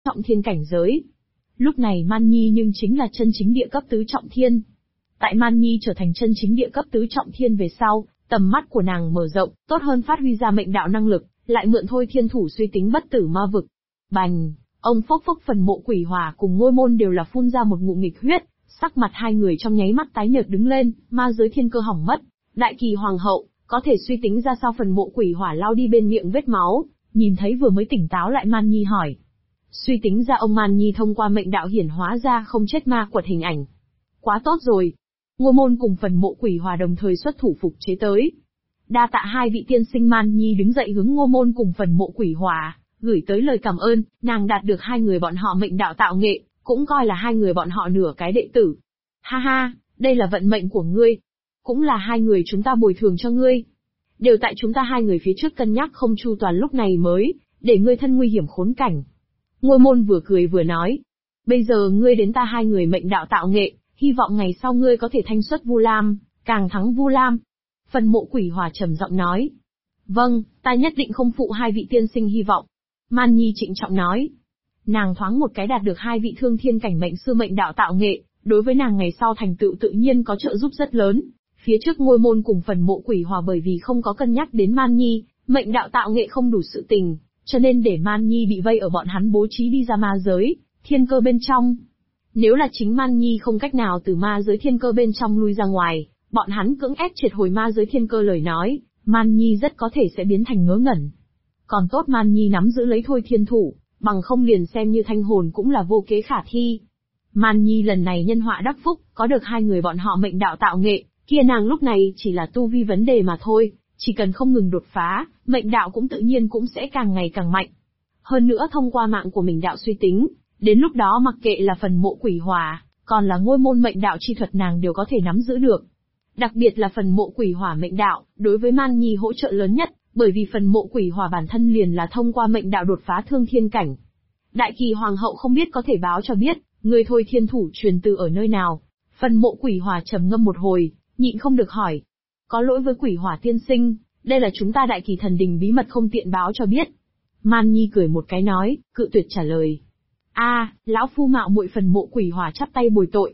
trọng thiên cảnh giới. Lúc này Man Nhi nhưng chính là chân chính địa cấp tứ trọng thiên. Tại Man Nhi trở thành chân chính địa cấp tứ trọng thiên về sau, tầm mắt của nàng mở rộng, tốt hơn phát huy ra mệnh đạo năng lực, lại mượn thôi thiên thủ suy tính bất tử ma vực. Bành, ông phốc phốc phần mộ quỷ hỏa cùng Ngôi Môn đều là phun ra một ngụm nghịch huyết, sắc mặt hai người trong nháy mắt tái nhợt đứng lên, ma giới thiên cơ hỏng mất. Đại Kỳ Hoàng hậu, có thể suy tính ra sao phần mộ quỷ hỏa lao đi bên miệng vết máu, nhìn thấy vừa mới tỉnh táo lại Man Nhi hỏi. Suy tính ra ông Man Nhi thông qua mệnh đạo hiển hóa ra không chết ma quật hình ảnh. Quá tốt rồi. Ngôi Môn cùng phần mộ quỷ hỏa đồng thời xuất thủ phục chế tới. Đa tạ hai vị tiên sinh. Man Nhi đứng dậy hướng Ngôi Môn cùng phần mộ quỷ hỏa, gửi tới lời cảm ơn, nàng đạt được hai người bọn họ mệnh đạo tạo nghệ, cũng coi là hai người bọn họ nửa cái đệ tử. Ha ha, đây là vận mệnh của ngươi. Cũng là hai người chúng ta bồi thường cho ngươi. Đều tại chúng ta hai người phía trước cân nhắc không chu toàn lúc này mới, để ngươi thân nguy hiểm khốn cảnh. Ngôi Môn vừa cười vừa nói. Bây giờ ngươi đến ta hai người mệnh đạo tạo nghệ, hy vọng ngày sau ngươi có thể thanh xuất Vu Lam, càng thắng Vu Lam. Phần mộ quỷ hỏa trầm giọng nói. Vâng, ta nhất định không phụ hai vị tiên sinh hy vọng. Man Nhi trịnh trọng nói. Nàng thoáng một cái đạt được hai vị thương thiên cảnh mệnh sư mệnh đạo tạo nghệ, đối với nàng ngày sau thành tựu tự nhiên có trợ giúp rất lớn. Phía trước Ngôi Môn cùng phần mộ quỷ hỏa bởi vì không có cân nhắc đến Man Nhi, mệnh đạo tạo nghệ không đủ sự tình, cho nên để Man Nhi bị vây ở bọn hắn bố trí đi ra ma giới, thiên cơ bên trong. Nếu là chính Man Nhi không cách nào từ ma giới thiên cơ bên trong lui ra ngoài, bọn hắn cưỡng ép triệt hồi ma giới thiên cơ lời nói, Man Nhi rất có thể sẽ biến thành ngớ ngẩn. Còn tốt Man Nhi nắm giữ lấy thôi thiên thủ, bằng không liền xem như thanh hồn cũng là vô kế khả thi. Man Nhi lần này nhân họa đắc phúc, có được hai người bọn họ mệnh đạo tạo nghệ, kia nàng lúc này chỉ là tu vi vấn đề mà thôi, chỉ cần không ngừng đột phá, mệnh đạo cũng tự nhiên cũng sẽ càng ngày càng mạnh. Hơn nữa thông qua mạng của mình đạo suy tính, đến lúc đó mặc kệ là phần mộ quỷ hỏa, còn là Ngôi Môn mệnh đạo chi thuật nàng đều có thể nắm giữ được. Đặc biệt là phần mộ quỷ hỏa mệnh đạo, đối với Man Nhi hỗ trợ lớn nhất, bởi vì phần mộ quỷ hỏa bản thân liền là thông qua mệnh đạo đột phá thương thiên cảnh. Đại Kỳ Hoàng hậu không biết có thể báo cho biết, người thôi thiên thủ truyền từ ở nơi nào. Phần mộ quỷ hỏa trầm ngâm một hồi, nhịn không được hỏi. Có lỗi với quỷ hỏa tiên sinh, đây là chúng ta Đại Kỳ thần đình bí mật không tiện báo cho biết. Man Nhi cười một cái nói, cự tuyệt trả lời. Lão phu mạo muội. Phần mộ quỷ hỏa chắp tay bồi tội.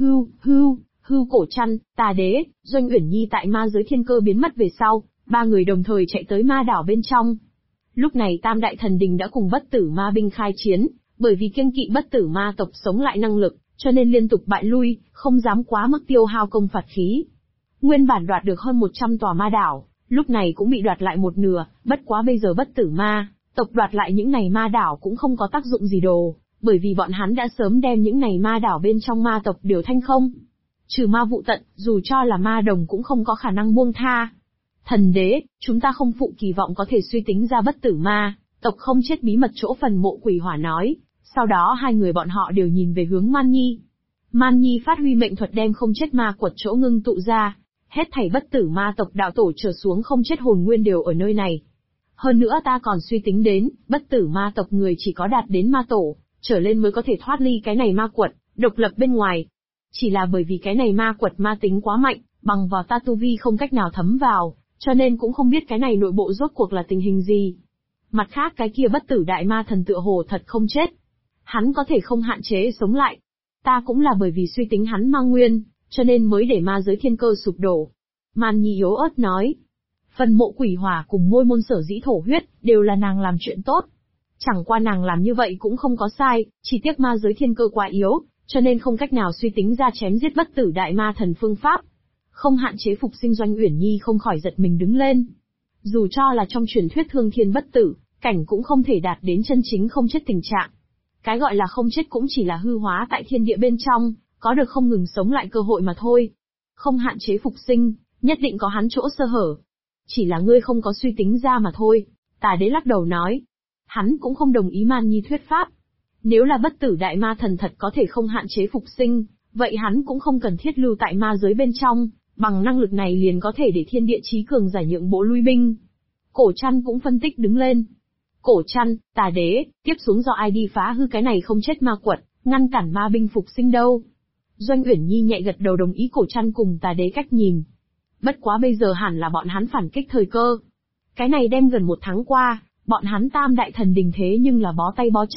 Hưu Cổ Trăn, Tà Đế, Doanh Uyển Nhi tại ma giới thiên cơ biến mất về sau, ba người đồng thời chạy tới ma đảo bên trong. Lúc này Tam Đại Thần Đình đã cùng bất tử ma binh khai chiến, bởi vì kiêng kỵ bất tử ma tộc sống lại năng lực, cho nên liên tục bại lui, không dám quá mức tiêu hao công phạt khí. Nguyên bản đoạt được hơn 100 tòa ma đảo, lúc này cũng bị đoạt lại một nửa, bất quá bây giờ bất tử ma tộc đoạt lại những này ma đảo cũng không có tác dụng gì đồ, bởi vì bọn hắn đã sớm đem những này ma đảo bên trong ma tộc đều thanh không. Trừ ma vụ tận, dù cho là ma đồng cũng không có khả năng buông tha. Thần đế, chúng ta không phụ kỳ vọng có thể suy tính ra bất tử ma tộc không chết bí mật chỗ phần mộ quỷ hỏa nói. Sau đó hai người bọn họ đều nhìn về hướng Man Nhi. Man Nhi phát huy mệnh thuật đem không chết ma quật chỗ ngưng tụ ra, hết thảy bất tử ma tộc đạo tổ trở xuống không chết hồn nguyên đều ở nơi này. Hơn nữa ta còn suy tính đến, bất tử ma tộc người chỉ có đạt đến ma tổ trở lên mới có thể thoát ly cái này ma quật, độc lập bên ngoài. Chỉ là bởi vì cái này ma quật ma tính quá mạnh, bằng vào ta tu vi không cách nào thấm vào, cho nên cũng không biết cái này nội bộ rốt cuộc là tình hình gì. Mặt khác cái kia bất tử đại ma thần tựa hồ thật không chết. Hắn có thể không hạn chế sống lại. Ta cũng là bởi vì suy tính hắn ma nguyên, cho nên mới để ma giới thiên cơ sụp đổ. Man Nhi yếu ớt nói. Phần mộ quỷ hỏa cùng Ngôi Môn sở dĩ thổ huyết, đều là nàng làm chuyện tốt. Chẳng qua nàng làm như vậy cũng không có sai, chỉ tiếc ma giới thiên cơ quá yếu, cho nên không cách nào suy tính ra chém giết bất tử đại ma thần phương pháp. Không hạn chế phục sinh. Doanh Uyển Nhi không khỏi giật mình đứng lên. Dù cho là trong truyền thuyết thương thiên bất tử, cảnh cũng không thể đạt đến chân chính không chết tình trạng. Cái gọi là không chết cũng chỉ là hư hóa tại thiên địa bên trong, có được không ngừng sống lại cơ hội mà thôi. Không hạn chế phục sinh, nhất định có hắn chỗ sơ hở. Chỉ là ngươi không có suy tính ra mà thôi. Tà Đế lắc đầu nói. Hắn cũng không đồng ý Man Nhi thuyết pháp. Nếu là bất tử đại ma thần thật có thể không hạn chế phục sinh, vậy hắn cũng không cần thiết lưu tại ma giới bên trong, bằng năng lực này liền có thể để thiên địa chí cường giải nhượng bộ lui binh. Cổ Trăn cũng phân tích đứng lên. Cổ Trăn, Tà Đế, tiếp xuống do ai đi phá hư cái này không chết ma quật, ngăn cản ma binh phục sinh đâu? Doanh Uyển Nhi nhẹ gật đầu đồng ý Cổ Trăn cùng Tà Đế cách nhìn. Bất quá bây giờ hẳn là bọn hắn phản kích thời cơ. Cái này đem gần 1 tháng qua, bọn hắn Tam Đại Thần Đình thế nhưng là bó tay bó chân,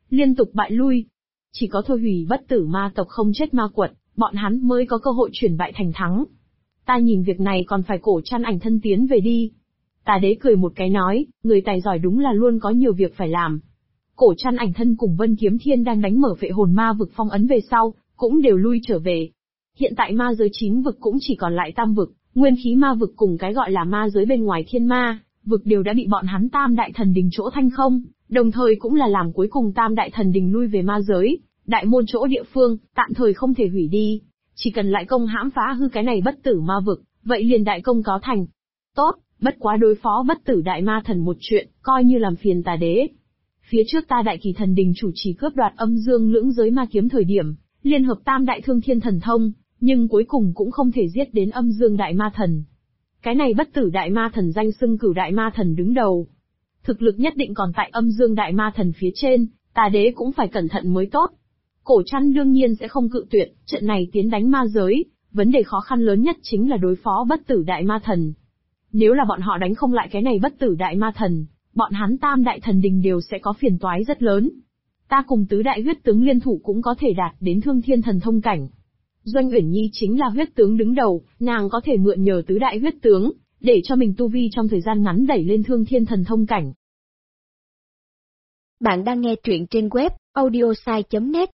liên tục bại lui. Chỉ có thôi hủy bất tử ma tộc không chết ma quật, bọn hắn mới có cơ hội chuyển bại thành thắng. Ta nhìn việc này còn phải Cổ Trăn ảnh thân tiến về đi. Tà đế cười một cái nói, người tài giỏi đúng là luôn có nhiều việc phải làm. Cổ Trăn ảnh thân cùng Vân Kiếm Thiên đang đánh mở phệ hồn ma vực phong ấn về sau, cũng đều lui trở về. Hiện tại ma giới 9 vực cũng chỉ còn lại tam vực, nguyên khí ma vực cùng cái gọi là ma giới bên ngoài thiên ma vực đều đã bị bọn hắn Tam Đại Thần Đình chỗ thanh không, đồng thời cũng là làm cuối cùng Tam Đại Thần Đình lui về ma giới, đại môn chỗ địa phương, tạm thời không thể hủy đi. Chỉ cần lại công hãm phá hư cái này bất tử ma vực, vậy liền đại công có thành. Tốt, bất quá đối phó bất tử đại ma thần một chuyện, coi như làm phiền tà đế. Phía trước ta Đại Kỳ Thần Đình chủ trì cướp đoạt âm dương lưỡng giới ma kiếm thời điểm, liên hợp Tam Đại Thương Thiên Thần Thông, nhưng cuối cùng cũng không thể giết đến âm dương đại ma thần. Cái này bất tử đại ma thần danh xưng Cửu đại ma thần đứng đầu. Thực lực nhất định còn tại âm dương đại ma thần phía trên, tà đế cũng phải cẩn thận mới tốt. Cổ Trăn đương nhiên sẽ không cự tuyệt, trận này tiến đánh ma giới, vấn đề khó khăn lớn nhất chính là đối phó bất tử đại ma thần. Nếu là bọn họ đánh không lại cái này bất tử đại ma thần, bọn hắn Tam Đại Thần Đình đều sẽ có phiền toái rất lớn. Ta cùng tứ đại huyết tướng liên thủ cũng có thể đạt đến Thương Thiên Thần Thông cảnh. Doanh Uyển Nhi chính là huyết tướng đứng đầu, nàng có thể mượn nhờ tứ đại huyết tướng, để cho mình tu vi trong thời gian ngắn đẩy lên Thương Thiên Thần Thông cảnh. Bạn đang nghe truyện trên web audiosai.net.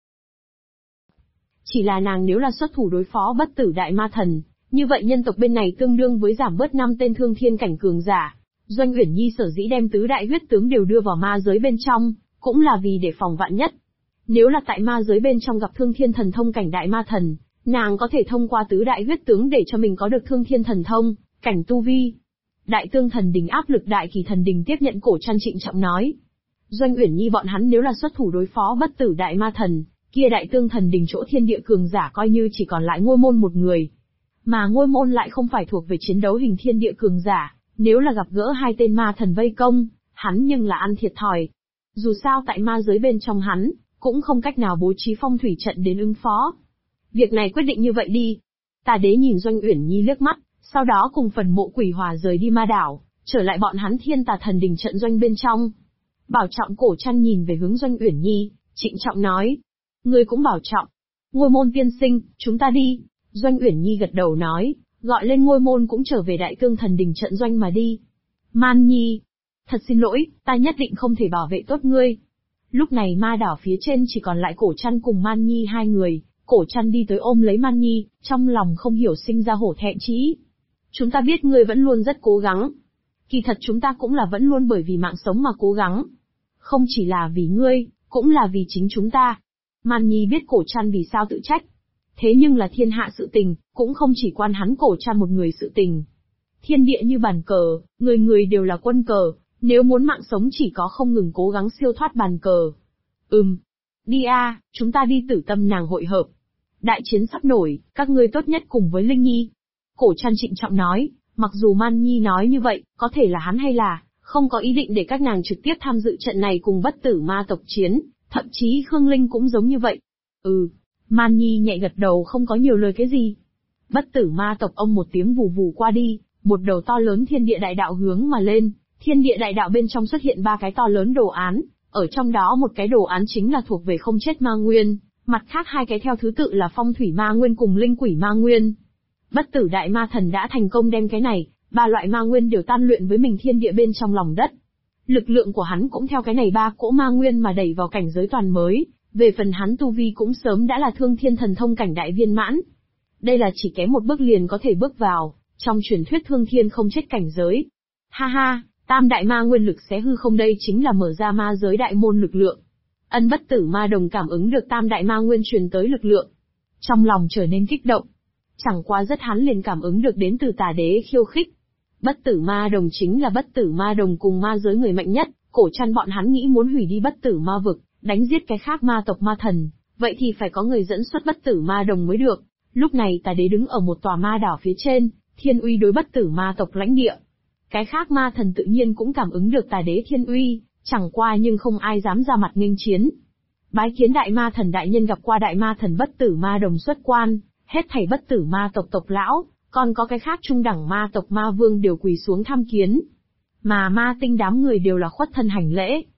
Chỉ là nàng nếu là xuất thủ đối phó bất tử đại ma thần, như vậy nhân tộc bên này tương đương với giảm bớt 5 tên thương thiên cảnh cường giả. Doanh Uyển Nhi sở dĩ đem tứ đại huyết tướng đều đưa vào ma giới bên trong, cũng là vì để phòng vạn nhất. Nếu là tại ma giới bên trong gặp Thương Thiên Thần Thông cảnh đại ma thần, nàng có thể thông qua tứ đại huyết tướng để cho mình có được Thương Thiên Thần Thông cảnh tu vi. Đại Tương Thần Đình áp lực Đại Kỳ Thần Đình tiếp nhận Cổ Trăn trịnh trọng nói. Doanh Uyển Nhi bọn hắn nếu là xuất thủ đối phó bất tử đại ma thần, kia Đại Tương Thần Đình chỗ thiên địa cường giả coi như chỉ còn lại Ngôi Môn một người. Mà Ngôi Môn lại không phải thuộc về chiến đấu hình thiên địa cường giả, nếu là gặp gỡ hai tên ma thần vây công, hắn nhưng là ăn thiệt thòi. Dù sao tại ma giới bên trong hắn, cũng không cách nào bố trí phong thủy trận đến ứng phó. Việc này quyết định như vậy đi. Tà đế nhìn Doanh Uyển Nhi liếc mắt, sau đó cùng phần mộ quỷ hòa rời đi ma đảo, trở lại bọn hắn Thiên Tà Thần Đình trận doanh bên trong. Bảo trọng. Cổ Trăn nhìn về hướng Doanh Uyển Nhi, trịnh trọng nói. Ngươi cũng bảo trọng. Ngôi Môn tiên sinh, chúng ta đi. Doanh Uyển Nhi gật đầu nói, gọi lên Ngôi Môn cũng trở về Đại Tương Thần Đình trận doanh mà đi. Man Nhi, thật xin lỗi, ta nhất định không thể bảo vệ tốt ngươi. Lúc này ma đảo phía trên chỉ còn lại Cổ Trăn cùng Man Nhi hai người. Cổ Trăn đi tới ôm lấy Man Nhi, trong lòng không hiểu sinh ra hổ thẹn chí. Chúng ta biết ngươi vẫn luôn rất cố gắng. Kỳ thật chúng ta cũng là vẫn luôn bởi vì mạng sống mà cố gắng. Không chỉ là vì ngươi, cũng là vì chính chúng ta. Man Nhi biết Cổ Trăn vì sao tự trách. Thế nhưng là thiên hạ sự tình, cũng không chỉ quan hắn Cổ Trăn một người sự tình. Thiên địa như bàn cờ, người người đều là quân cờ, nếu muốn mạng sống chỉ có không ngừng cố gắng siêu thoát bàn cờ. Đi a, chúng ta đi Tử Tâm nàng hội hợp. Đại chiến sắp nổi, các ngươi tốt nhất cùng với Linh Nhi. Cổ Trăn trịnh trọng nói, mặc dù Man Nhi nói như vậy, có thể là hắn hay là không có ý định để các nàng trực tiếp tham dự trận này cùng bất tử ma tộc chiến, thậm chí Khương Linh cũng giống như vậy. Man Nhi nhẹ gật đầu không có nhiều lời cái gì. Bất tử ma tộc ông một tiếng vù vù qua đi, một đầu to lớn thiên địa đại đạo hướng mà lên, thiên địa đại đạo bên trong xuất hiện 3 cái to lớn đồ án, ở trong đó một cái đồ án chính là thuộc về không chết ma nguyên, mặt khác 2 cái theo thứ tự là phong thủy ma nguyên cùng linh quỷ ma nguyên. Bất tử đại ma thần đã thành công đem cái này, 3 loại ma nguyên đều tan luyện với mình thiên địa bên trong lòng đất. Lực lượng của hắn cũng theo cái này 3 cỗ ma nguyên mà đẩy vào cảnh giới toàn mới, về phần hắn tu vi cũng sớm đã là Thương Thiên Thần Thông cảnh đại viên mãn. Đây là chỉ kém một bước liền có thể bước vào, trong truyền thuyết Thương Thiên không chết cảnh giới. Ha ha, Tam đại ma nguyên lực xé hư không đây chính là mở ra ma giới đại môn lực lượng. Bất tử ma đồng cảm ứng được Tam đại ma nguyên truyền tới lực lượng. Trong lòng trở nên kích động. Chẳng qua rất hắn liền cảm ứng được đến từ Tà đế khiêu khích. Bất tử ma đồng chính là bất tử ma đồng cùng ma giới người mạnh nhất, Cổ Trăn bọn hắn nghĩ muốn hủy đi bất tử ma vực, đánh giết cái khác ma tộc ma thần, vậy thì phải có người dẫn xuất bất tử ma đồng mới được. Lúc này Tà đế đứng ở một tòa ma đảo phía trên, thiên uy đối bất tử ma tộc lãnh địa. Cái khác ma thần tự nhiên cũng cảm ứng được Tà đế thiên uy, chẳng qua nhưng không ai dám ra mặt nghênh chiến. Bái kiến đại ma thần đại nhân. Gặp qua đại ma thần bất tử ma đồng xuất quan, hết thảy bất tử ma tộc tộc lão, còn có cái khác trung đẳng ma tộc ma vương đều quỳ xuống tham kiến. Mà ma tinh đám người đều là khuất thân hành lễ.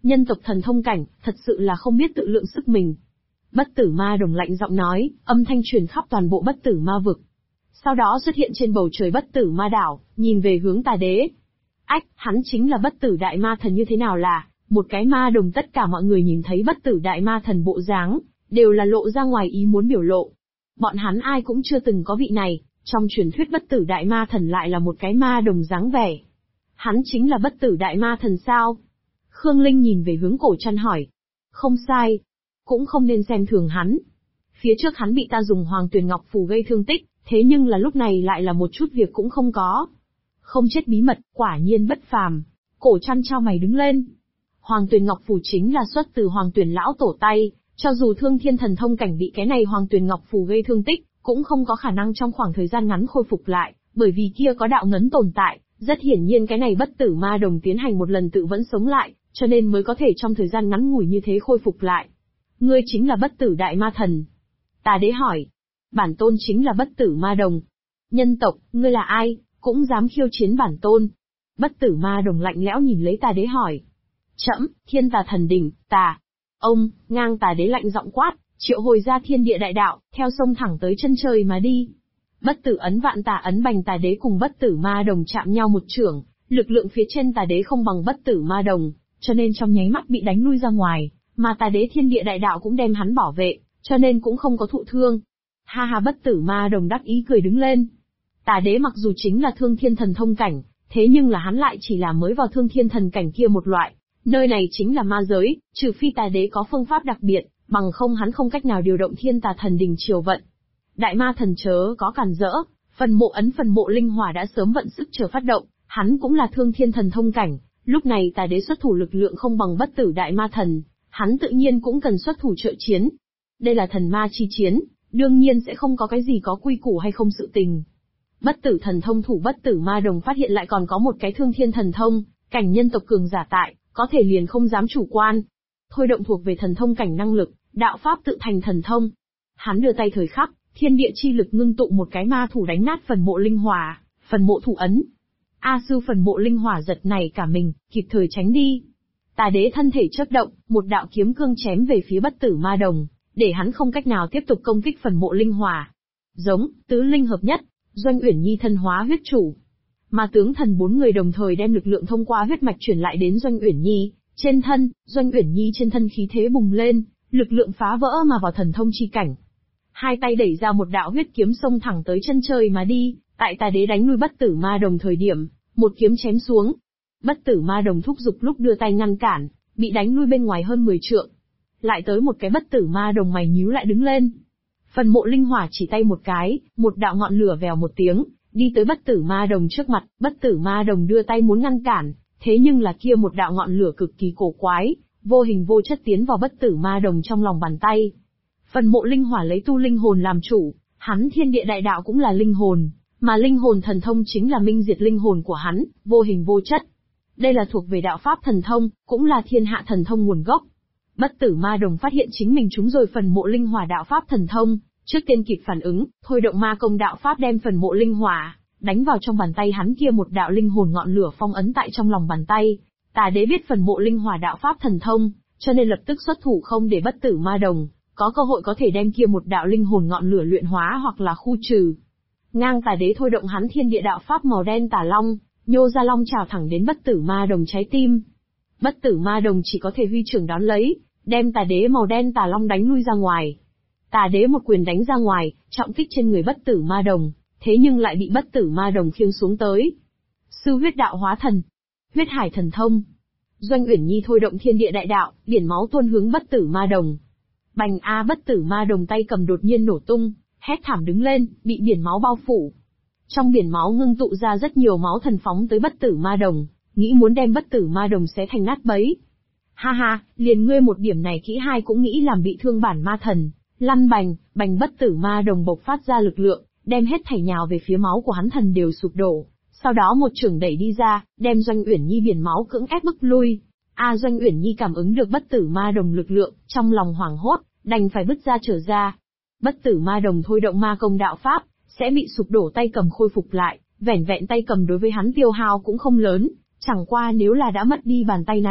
Nhân tộc thần thông cảnh, thật sự là không biết tự lượng sức mình. Bất tử ma đồng lạnh giọng nói, âm thanh truyền khắp toàn bộ bất tử ma vực. Sau đó xuất hiện trên bầu trời bất tử ma đảo, nhìn về hướng Tà Đế. Ách, hắn chính là bất tử đại ma thần như thế nào là, một cái ma đồng. Tất cả mọi người nhìn thấy bất tử đại ma thần bộ dáng, đều là lộ ra ngoài ý muốn biểu lộ. Bọn hắn ai cũng chưa từng có vị này, trong truyền thuyết bất tử đại ma thần lại là một cái ma đồng dáng vẻ. Hắn chính là bất tử đại ma thần sao? Khương Linh nhìn về hướng Cổ Trăn hỏi. Không sai. Cũng không nên xem thường hắn. Phía trước hắn bị ta dùng Hoàng Tuyền Ngọc Phù gây thương tích, thế nhưng là lúc này lại là một chút việc cũng không có. Không chết bí mật, quả nhiên bất phàm. Cổ Trăn chau mày đứng lên. Hoàng Tuyền Ngọc Phù chính là xuất từ Hoàng Tuyền lão tổ tay, cho dù Thương Thiên thần thông cảnh bị cái này Hoàng Tuyền Ngọc Phù gây thương tích, cũng không có khả năng trong khoảng thời gian ngắn khôi phục lại, bởi vì kia có đạo ngấn tồn tại, rất hiển nhiên cái này bất tử ma đồng tiến hành một lần tự vẫn sống lại, cho nên mới có thể trong thời gian ngắn ngủi như thế khôi phục lại. Ngươi chính là bất tử đại ma thần. Tà Đế hỏi. Bản tôn chính là bất tử ma đồng. Nhân tộc, ngươi là ai, cũng dám khiêu chiến bản tôn? Bất tử ma đồng lạnh lẽo nhìn lấy Tà Đế hỏi. Trẫm, Thiên Tà Thần Đỉnh, Tà. Ông, ngang Tà Đế lạnh giọng quát, triệu hồi ra thiên địa đại đạo, theo sông thẳng tới chân trời mà đi. Bất tử ấn vạn tà ấn bành Tà Đế cùng bất tử ma đồng chạm nhau một chưởng, lực lượng phía trên Tà Đế không bằng bất tử ma đồng, cho nên trong nháy mắt bị đánh lui ra ngoài, mà Tà Đế thiên địa đại đạo cũng đem hắn bảo vệ, cho nên cũng không có thụ thương. Ha ha, bất tử ma đồng đắc ý cười đứng lên. Tà Đế mặc dù chính là Thương Thiên thần thông cảnh, thế nhưng là hắn lại chỉ là mới vào Thương Thiên thần cảnh kia một loại. Nơi này chính là ma giới, trừ phi Tà Đế có phương pháp đặc biệt, bằng không hắn không cách nào điều động Thiên Tà Thần Đình triều vận. Đại ma thần chớ có cản rỡ, phần mộ linh hỏa đã sớm vận sức chờ phát động, hắn cũng là Thương Thiên thần thông cảnh, lúc này Tà Đế xuất thủ lực lượng không bằng bất tử đại ma thần, hắn tự nhiên cũng cần xuất thủ trợ chiến. Đây là thần ma chi chiến, đương nhiên sẽ không có cái gì có quy củ hay không sự tình. Bất tử thần thông thủ bất tử ma đồng phát hiện lại còn có một cái Thương Thiên thần thông, cảnh nhân tộc cường giả tại, có thể liền không dám chủ quan. Thôi động thuộc về thần thông cảnh năng lực, đạo pháp tự thành thần thông. Hắn đưa tay thời khắc, thiên địa chi lực ngưng tụ một cái ma thủ đánh nát phần mộ linh hỏa, phần mộ thủ ấn. A Sư phần mộ linh hỏa giật nảy cả mình, kịp thời tránh đi. Tà Đế thân thể chớp động, một đạo kiếm cương chém về phía bất tử ma đồng, để hắn không cách nào tiếp tục công kích phần mộ linh hỏa. Giống, tứ linh hợp nhất, Doanh Uyển Nhi thân hóa huyết chủ. Mà tướng thần bốn người đồng thời đem lực lượng thông qua huyết mạch chuyển lại đến Doanh Uyển Nhi, trên thân, Doanh Uyển Nhi trên thân khí thế bùng lên, lực lượng phá vỡ mà vào thần thông chi cảnh. Hai tay đẩy ra một đạo huyết kiếm xông thẳng tới chân trời mà đi, tại Tà Đế đánh lui bất tử ma đồng thời điểm, một kiếm chém xuống. Bất tử ma đồng thúc giục lúc đưa tay ngăn cản, bị đánh lui bên ngoài hơn 10 trượng. Lại tới một cái bất tử ma đồng mày nhíu lại đứng lên. Phần mộ linh hỏa chỉ tay một cái, một đạo ngọn lửa vèo một tiếng, đi tới bất tử ma đồng trước mặt, bất tử ma đồng đưa tay muốn ngăn cản, thế nhưng là kia một đạo ngọn lửa cực kỳ cổ quái, vô hình vô chất tiến vào bất tử ma đồng trong lòng bàn tay. Phần mộ linh hỏa lấy tu linh hồn làm chủ, hắn thiên địa đại đạo cũng là linh hồn, mà linh hồn thần thông chính là minh diệt linh hồn của hắn, vô hình vô chất. Đây là thuộc về đạo pháp thần thông, cũng là thiên hạ thần thông nguồn gốc. Bất tử ma đồng phát hiện chính mình trúng rồi phần mộ linh hỏa đạo pháp thần thông, trước tiên kịp phản ứng, thôi động ma công đạo pháp đem phần mộ linh hỏa đánh vào trong bàn tay hắn kia một đạo linh hồn ngọn lửa phong ấn tại trong lòng bàn tay. Tà Đế biết phần mộ linh hỏa đạo pháp thần thông, cho nên lập tức xuất thủ không để bất tử ma đồng có cơ hội có thể đem kia một đạo linh hồn ngọn lửa luyện hóa hoặc là khu trừ. Ngang Tà Đế thôi động hắn thiên địa đạo pháp màu đen tà long, nhô ra long trào thẳng đến bất tử ma đồng trái tim. Bất tử ma đồng chỉ có thể huy trưởng đón lấy, đem Tà Đế màu đen tà long đánh lui ra ngoài. Tà Đế một quyền đánh ra ngoài, trọng kích trên người bất tử ma đồng, thế nhưng lại bị bất tử ma đồng khiêng xuống tới. Sư huyết đạo hóa thần, huyết hải thần thông. Doanh Uyển Nhi thôi động thiên địa đại đạo, biển máu tuôn hướng bất tử ma đồng. Bành a, bất tử ma đồng tay cầm đột nhiên nổ tung, hét thảm đứng lên, bị biển máu bao phủ. Trong biển máu ngưng tụ ra rất nhiều máu thần phóng tới bất tử ma đồng, nghĩ muốn đem bất tử ma đồng xé thành nát bấy. Ha ha, liền ngươi một điểm này kỹ hai cũng nghĩ làm bị thương bản ma thần. Lăn bành, bành bất tử ma đồng bộc phát ra lực lượng, đem hết thảy nhào về phía máu của hắn thần đều sụp đổ. Sau đó một chưởng đẩy đi ra, đem Doanh Uyển Nhi biển máu cưỡng ép bức lui. Doanh Uyển Nhi cảm ứng được bất tử ma đồng lực lượng, trong lòng hoảng hốt, đành phải bứt ra trở ra. Bất tử ma đồng thôi động ma công đạo pháp, sẽ bị sụp đổ tay cầm khôi phục lại, vẻn vẹn tay cầm đối với hắn tiêu hao cũng không lớn, chẳng qua nếu là đã mất đi bàn tay này,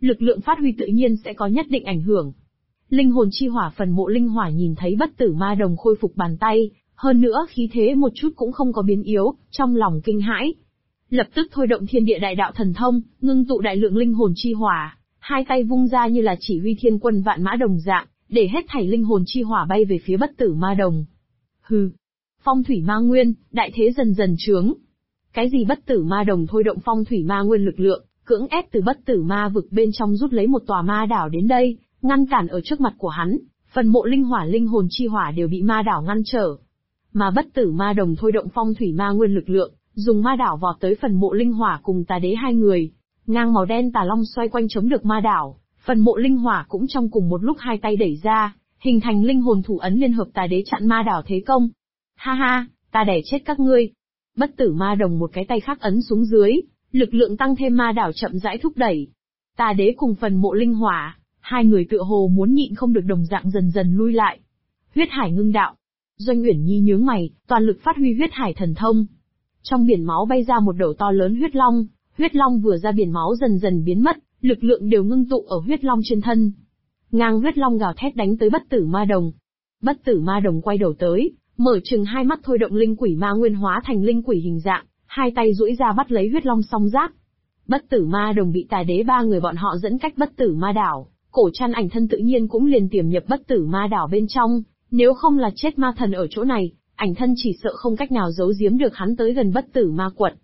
lực lượng phát huy tự nhiên sẽ có nhất định ảnh hưởng. Linh hồn chi hỏa phần mộ linh hỏa nhìn thấy bất tử ma đồng khôi phục bàn tay, hơn nữa khí thế một chút cũng không có biến yếu, trong lòng kinh hãi. Lập tức thôi động thiên địa đại đạo thần thông, ngưng tụ đại lượng linh hồn chi hỏa, hai tay vung ra như là chỉ huy thiên quân vạn mã đồng dạng, để hết thảy linh hồn chi hỏa bay về phía bất tử ma đồng. Hừ, phong thủy ma nguyên, đại thế dần dần trướng. Cái gì bất tử ma đồng thôi động phong thủy ma nguyên lực lượng, cưỡng ép từ bất tử ma vực bên trong rút lấy một tòa ma đảo đến đây, ngăn cản ở trước mặt của hắn, phần mộ linh hỏa linh hồn chi hỏa đều bị ma đảo ngăn trở. Mà bất tử ma đồng thôi động phong thủy ma nguyên lực lượng, dùng ma đảo vọt tới phần mộ linh hỏa cùng tà đế hai người, ngang màu đen tà long xoay quanh chống được ma đảo, phần mộ linh hỏa cũng trong cùng một lúc hai tay đẩy ra, hình thành linh hồn thủ ấn liên hợp tà đế chặn ma đảo thế công. Ha ha, ta đẻ chết các ngươi. Bất tử ma đồng một cái tay khác ấn xuống dưới, lực lượng tăng thêm ma đảo chậm rãi thúc đẩy. Tà đế cùng phần mộ linh hỏa, hai người tựa hồ muốn nhịn không được đồng dạng dần dần lui lại. Huyết hải ngưng đạo. Doanh Uyển Nhi nhướng mày, toàn lực phát huy huyết hải thần thông. Trong biển máu bay ra một đầu to lớn huyết long vừa ra biển máu dần dần biến mất, lực lượng đều ngưng tụ ở huyết long trên thân. Ngang huyết long gào thét đánh tới bất tử ma đồng. Bất tử ma đồng quay đầu tới, mở trừng hai mắt thôi động linh quỷ ma nguyên hóa thành linh quỷ hình dạng, hai tay duỗi ra bắt lấy huyết long song giáp. Bất tử ma đồng bị tà đế ba người bọn họ dẫn cách bất tử ma đảo, cổ trăn ảnh thân tự nhiên cũng liền tiềm nhập bất tử ma đảo bên trong, nếu không là chết ma thần ở chỗ này, ảnh thân chỉ sợ không cách nào giấu giếm được hắn tới gần bất tử ma quật.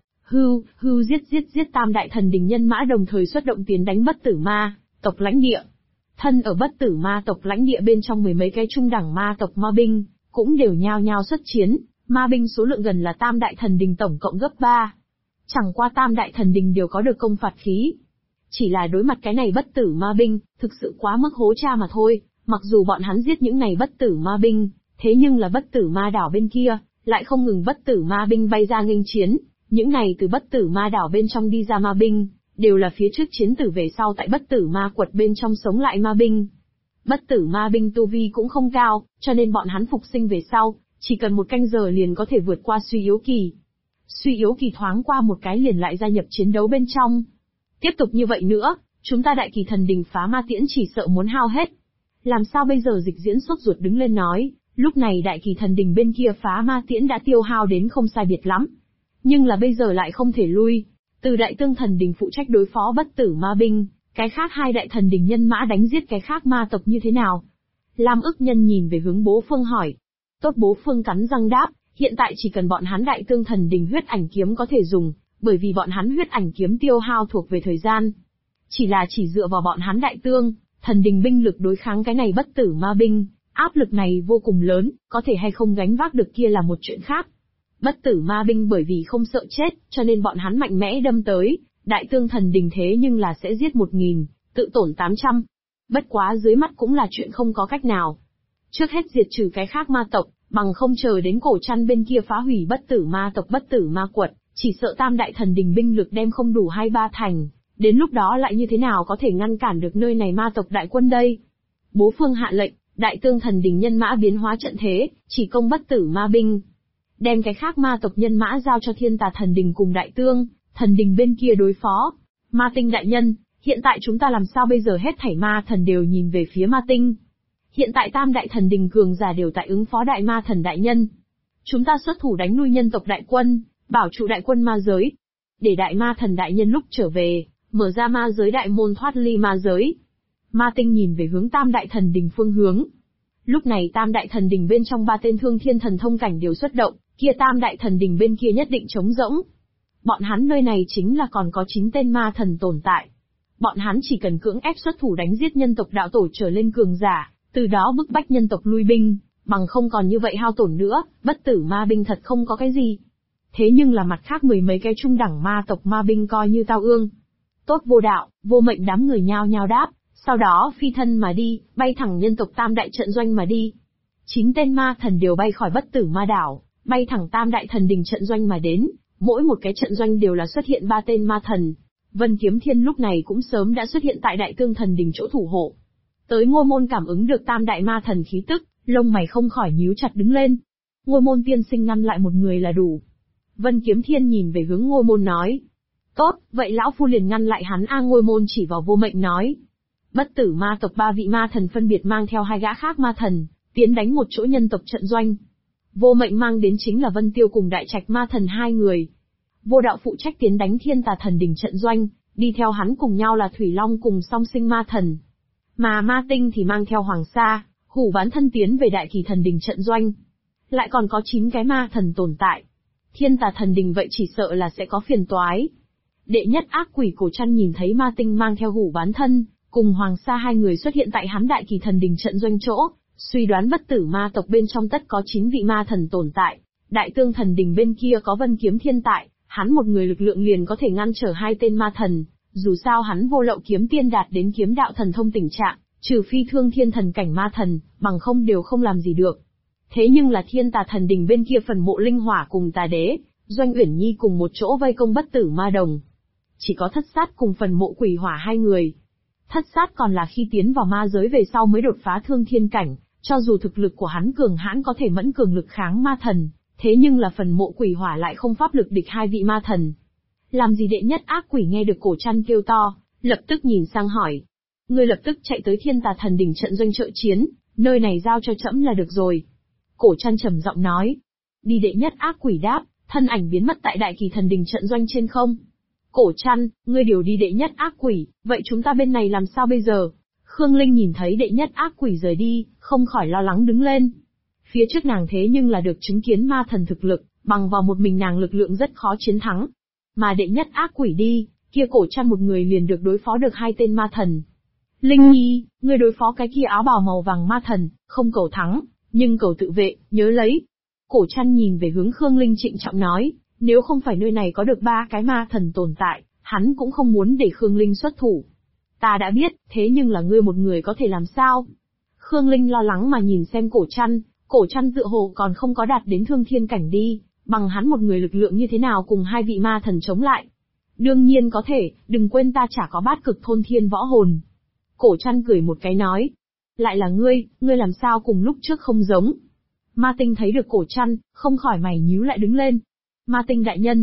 Hưu giết tam đại thần đình nhân mã đồng thời xuất động tiến đánh bất tử ma tộc lãnh địa. Thân ở bất tử ma tộc lãnh địa bên trong mười mấy cái trung đẳng ma tộc ma binh, cũng đều nhao nhao xuất chiến, ma binh số lượng gần là tam đại thần đình tổng cộng gấp 3. Chẳng qua tam đại thần đình đều có được công phạt khí. Chỉ là đối mặt cái này bất tử ma binh, thực sự quá mức hố cha mà thôi, mặc dù bọn hắn giết những này bất tử ma binh, thế nhưng là bất tử ma đảo bên kia, lại không ngừng bất tử ma binh bay ra nghênh chiến, những này từ bất tử ma đảo bên trong đi ra ma binh, đều là phía trước chiến tử về sau tại bất tử ma quật bên trong sống lại ma binh. Bất tử ma binh tu vi cũng không cao, cho nên bọn hắn phục sinh về sau, chỉ cần một canh giờ liền có thể vượt qua suy yếu kỳ. Suy yếu kỳ thoáng qua một cái liền lại gia nhập chiến đấu bên trong. Tiếp tục như vậy nữa, chúng ta đại kỳ thần đình phá ma tiễn chỉ sợ muốn hao hết. Làm sao bây giờ? Dịch diễn sốt ruột đứng lên nói, lúc này đại kỳ thần đình bên kia phá ma tiễn đã tiêu hao đến không sai biệt lắm. Nhưng là bây giờ lại không thể lui. Từ đại tương thần đình phụ trách đối phó bất tử ma binh, cái khác hai đại thần đình nhân mã đánh giết cái khác ma tộc như thế nào? Lam ức nhân nhìn về hướng Bố Phương hỏi. Tốt, Bố Phương cắn răng đáp, hiện tại chỉ cần bọn hắn đại tương thần đình huyết ảnh kiếm có thể dùng, bởi vì bọn hắn huyết ảnh kiếm tiêu hao thuộc về thời gian. Chỉ dựa vào bọn hắn đại tương thần đình binh lực đối kháng cái này bất tử ma binh, áp lực này vô cùng lớn, có thể hay không gánh vác được kia là một chuyện khác. Bất tử ma binh bởi vì không sợ chết, cho nên bọn hắn mạnh mẽ đâm tới, đại tương thần đình thế nhưng là sẽ giết 1000, tự tổn 800. Bất quá dưới mắt cũng là chuyện không có cách nào. Trước hết diệt trừ cái khác ma tộc, bằng không chờ đến cổ trăn bên kia phá hủy bất tử ma tộc bất tử ma quật, chỉ sợ tam đại thần đình binh lực đem không đủ 2-3 thành, đến lúc đó lại như thế nào có thể ngăn cản được nơi này ma tộc đại quân đây? Bố Phương hạ lệnh, đại tương thần đình nhân mã biến hóa trận thế, chỉ công bất tử ma binh. Đem cái khác ma tộc nhân mã giao cho thiên tà thần đình cùng đại tương thần đình bên kia đối phó. Ma tinh đại nhân, hiện tại chúng ta làm sao bây giờ? Hết thảy ma thần đều nhìn về phía ma tinh. Hiện tại tam đại thần đình cường giả đều tại ứng phó đại ma thần đại nhân. Chúng ta xuất thủ đánh lui nhân tộc đại quân, bảo trụ đại quân ma giới. Để đại ma thần đại nhân lúc trở về, mở ra ma giới đại môn thoát ly ma giới. Ma tinh nhìn về hướng tam đại thần đình phương hướng. Lúc này tam đại thần đình bên trong 3 tên thương thiên thần thông cảnh đều xuất động, kia tam đại thần đình bên kia nhất định trống rỗng. Bọn hắn nơi này chính là còn có 9 tên ma thần tồn tại. Bọn hắn chỉ cần cưỡng ép xuất thủ đánh giết nhân tộc đạo tổ trở lên cường giả, từ đó bức bách nhân tộc lui binh, bằng không còn như vậy hao tổn nữa, bất tử ma binh thật không có cái gì. Thế nhưng là mặt khác mười mấy cái trung đẳng ma tộc ma binh coi như tao ương. Tốt vô đạo, vô mệnh đám người nhao nhao đáp, sau đó phi thân mà đi, bay thẳng nhân tộc tam đại trận doanh mà đi. 9 tên ma thần đều bay khỏi bất tử ma đảo, bay thẳng tam đại thần đình trận doanh mà đến, mỗi một cái trận doanh đều là xuất hiện 3 tên ma thần. Vân Kiếm Thiên lúc này cũng sớm đã xuất hiện tại đại tương thần đình chỗ thủ hộ. Tới Ngô Môn cảm ứng được tam đại ma thần khí tức, lông mày không khỏi nhíu chặt đứng lên. Ngô Môn tiên sinh ngăn lại một người là đủ. Vân Kiếm Thiên nhìn về hướng Ngô Môn nói. Tốt, vậy lão phu liền ngăn lại hắn. Ngôi môn chỉ vào Vô Mệnh nói. Bất tử ma tộc 3 vị ma thần phân biệt mang theo 2 gã khác ma thần, tiến đánh một chỗ nhân tộc trận doanh. Vô Mệnh mang đến chính là Vân Tiêu cùng Đại Trạch ma thần 2 người. Vô Đạo phụ trách tiến đánh Thiên Tà thần đỉnh trận doanh, đi theo hắn cùng nhau là Thủy Long cùng Song Sinh ma thần. Mà Ma Tinh thì mang theo Hoàng Sa, Hủ Bán Thân tiến về Đại Kỳ thần đỉnh trận doanh. Lại còn có 9 cái ma thần tồn tại. Thiên Tà thần đỉnh vậy chỉ sợ là sẽ có phiền toái. Đệ nhất ác quỷ Cổ Trăn nhìn thấy Ma Tinh mang theo Hủ Bán Thân, cùng Hoàng Sa 2 người xuất hiện tại hắn Đại Kỳ thần đỉnh trận doanh chỗ, suy đoán bất tử ma tộc bên trong tất có 9 vị ma thần tồn tại. Đại Tương thần đỉnh bên kia có Vân Kiếm Thiên tại, hắn một người lực lượng liền có thể ngăn trở 2 tên ma thần. Dù sao hắn Vô Lậu kiếm tiên đạt đến kiếm đạo thần thông tình trạng, trừ phi thương thiên thần cảnh ma thần, bằng không đều không làm gì được. Thế nhưng là Thiên Tà thần đỉnh bên kia phần Mộ Linh Hỏa cùng Tà Đế, Doanh Uyển Nhi cùng một chỗ vây công bất tử ma đồng. Chỉ có Thất Sát cùng phần Mộ Quỷ Hỏa 2 người. Thất Sát còn là khi tiến vào ma giới về sau mới đột phá thương thiên cảnh, cho dù thực lực của hắn cường hãn có thể mẫn cường lực kháng ma thần, thế nhưng là phần Mộ Quỷ Hỏa lại không pháp lực địch 2 vị ma thần. Làm gì đệ nhất ác quỷ nghe được Cổ Trăn kêu to, lập tức nhìn sang hỏi. Ngươi lập tức chạy tới Thiên Tà thần đỉnh trận doanh trợ chiến, nơi này giao cho trẫm là được rồi. Cổ Trăn trầm giọng nói. Đi. Đệ nhất ác quỷ đáp, thân ảnh biến mất tại Đại Kỳ thần đỉnh trận doanh trên không. Cổ Trăn, ngươi điều đi đệ nhất ác quỷ, vậy chúng ta bên này làm sao bây giờ? Khương Linh nhìn thấy đệ nhất ác quỷ rời đi, không khỏi lo lắng đứng lên. Phía trước nàng thế nhưng là được chứng kiến ma thần thực lực, bằng vào một mình nàng lực lượng rất khó chiến thắng. Mà đệ nhất ác quỷ đi, kia Cổ Trăn một người liền được đối phó được 2 tên ma thần. Linh Nhi, ngươi đối phó cái kia áo bào màu vàng ma thần, không cầu thắng, nhưng cầu tự vệ, nhớ lấy. Cổ Trăn nhìn về hướng Khương Linh trịnh trọng nói, nếu không phải nơi này có được 3 cái ma thần tồn tại, hắn cũng không muốn để Khương Linh xuất thủ. Ta đã biết, thế nhưng là ngươi một người có thể làm sao? Khương Linh lo lắng mà nhìn xem Cổ Trăn tựa hồ còn không có đạt đến thương thiên cảnh đi, bằng hắn một người lực lượng như thế nào cùng 2 vị ma thần chống lại. Đương nhiên có thể, đừng quên ta chả có Bát Cực Thôn Thiên Võ Hồn. Cổ Trăn cười một cái nói. Lại là ngươi làm sao cùng lúc trước không giống. Ma Tinh thấy được Cổ Trăn, không khỏi mày nhíu lại đứng lên. Ma Tinh đại nhân,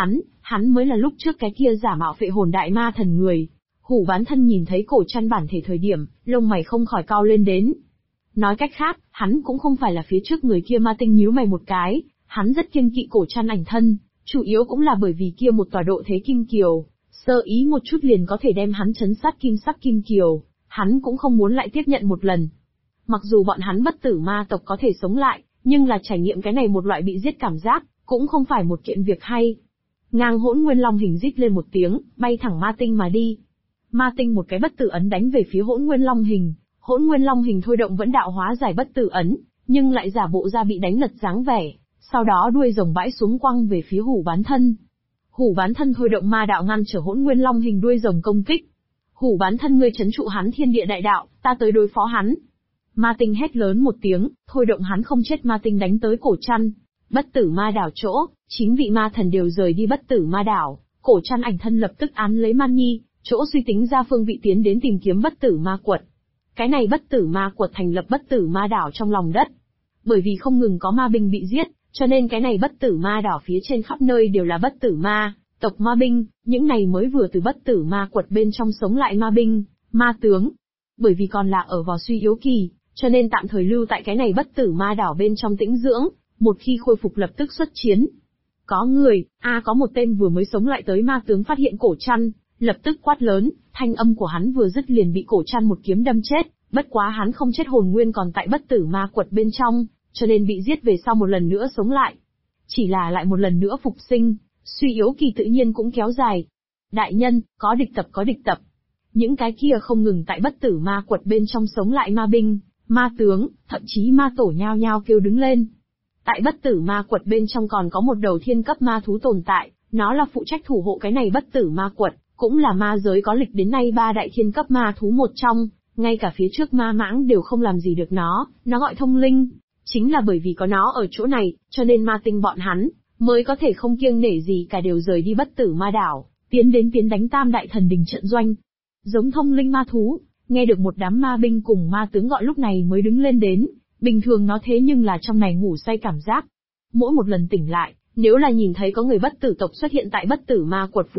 hắn mới là lúc trước cái kia giả mạo phệ hồn đại ma thần người. Hủ Bán Thân nhìn thấy Cổ Trăn bản thể thời điểm, lông mày không khỏi cau lên đến. Nói cách khác, hắn cũng không phải là phía trước người kia. Ma Tinh nhíu mày một cái, hắn rất kiêng kỵ Cổ Trăn ảnh thân, chủ yếu cũng là bởi vì kia một tọa độ thế kim kiều, sơ ý một chút liền có thể đem hắn chấn sát kim sắc kim kiều, hắn cũng không muốn lại tiếp nhận một lần. Mặc dù bọn hắn bất tử ma tộc có thể sống lại, nhưng là trải nghiệm cái này một loại bị giết cảm giác, cũng không phải một kiện việc hay. Ngang Hỗn Nguyên Long hình rít lên một tiếng, bay thẳng Ma Tinh mà đi. Ma Tinh một cái bất tử ấn đánh về phía Hỗn Nguyên Long hình, Hỗn Nguyên Long hình thôi động vẫn đạo hóa giải bất tử ấn, nhưng lại giả bộ ra bị đánh lật dáng vẻ, sau đó đuôi rồng bãi xuống quăng về phía Hủ Bán Thân. Hủ Bán Thân thôi động ma đạo ngăn trở Hỗn Nguyên Long hình đuôi rồng công kích. Hủ Bán Thân, ngươi trấn trụ hắn thiên địa đại đạo, ta tới đối phó hắn. Ma Tinh hét lớn một tiếng, thôi động hắn không chết ma tinh đánh tới Cổ Trăn. Bất tử ma đảo chỗ, 9 vị ma thần đều rời đi bất tử ma đảo, Cổ Trăn ảnh thân lập tức án lấy Man Nhi, chỗ suy tính ra phương vị tiến đến tìm kiếm bất tử ma quật. Cái này bất tử ma quật thành lập bất tử ma đảo trong lòng đất. Bởi vì không ngừng có ma binh bị giết, cho nên cái này bất tử ma đảo phía trên khắp nơi đều là bất tử ma tộc ma binh, những này mới vừa từ bất tử ma quật bên trong sống lại ma binh, ma tướng. Bởi vì còn là ở vào suy yếu kỳ, cho nên tạm thời lưu tại cái này bất tử ma đảo bên trong tĩnh dưỡng, một khi khôi phục lập tức xuất chiến. Có người, có một tên vừa mới sống lại tới ma tướng phát hiện Cổ Trăn, lập tức quát lớn, thanh âm của hắn vừa dứt liền bị Cổ Trăn một kiếm đâm chết, bất quá hắn không chết, hồn nguyên còn tại bất tử ma quật bên trong, cho nên bị giết về sau một lần nữa sống lại. Chỉ là lại một lần nữa phục sinh, suy yếu kỳ tự nhiên cũng kéo dài. Đại nhân, có địch tập. Những cái kia không ngừng tại bất tử ma quật bên trong sống lại ma binh, ma tướng, thậm chí ma tổ nhao nhao kêu đứng lên. Tại bất tử ma quật bên trong còn có một đầu thiên cấp ma thú tồn tại, nó là phụ trách thủ hộ cái này bất tử ma quật, cũng là ma giới có lịch đến nay 3 đại thiên cấp ma thú một trong, ngay cả phía trước ma mãng đều không làm gì được nó gọi thông linh. Chính là bởi vì có nó ở chỗ này, cho nên ma tinh bọn hắn mới có thể không kiêng nể gì cả đều rời đi bất tử ma đảo, tiến đánh tam đại thần đình trận doanh. Giống thông linh ma thú, nghe được một đám ma binh cùng ma tướng gọi lúc này mới đứng lên đến, bình thường nó thế nhưng là trong này ngủ say cảm giác. Mỗi một lần tỉnh lại, nếu là nhìn thấy có người bất tử tộc xuất hiện tại bất tử ma quật phụ cận,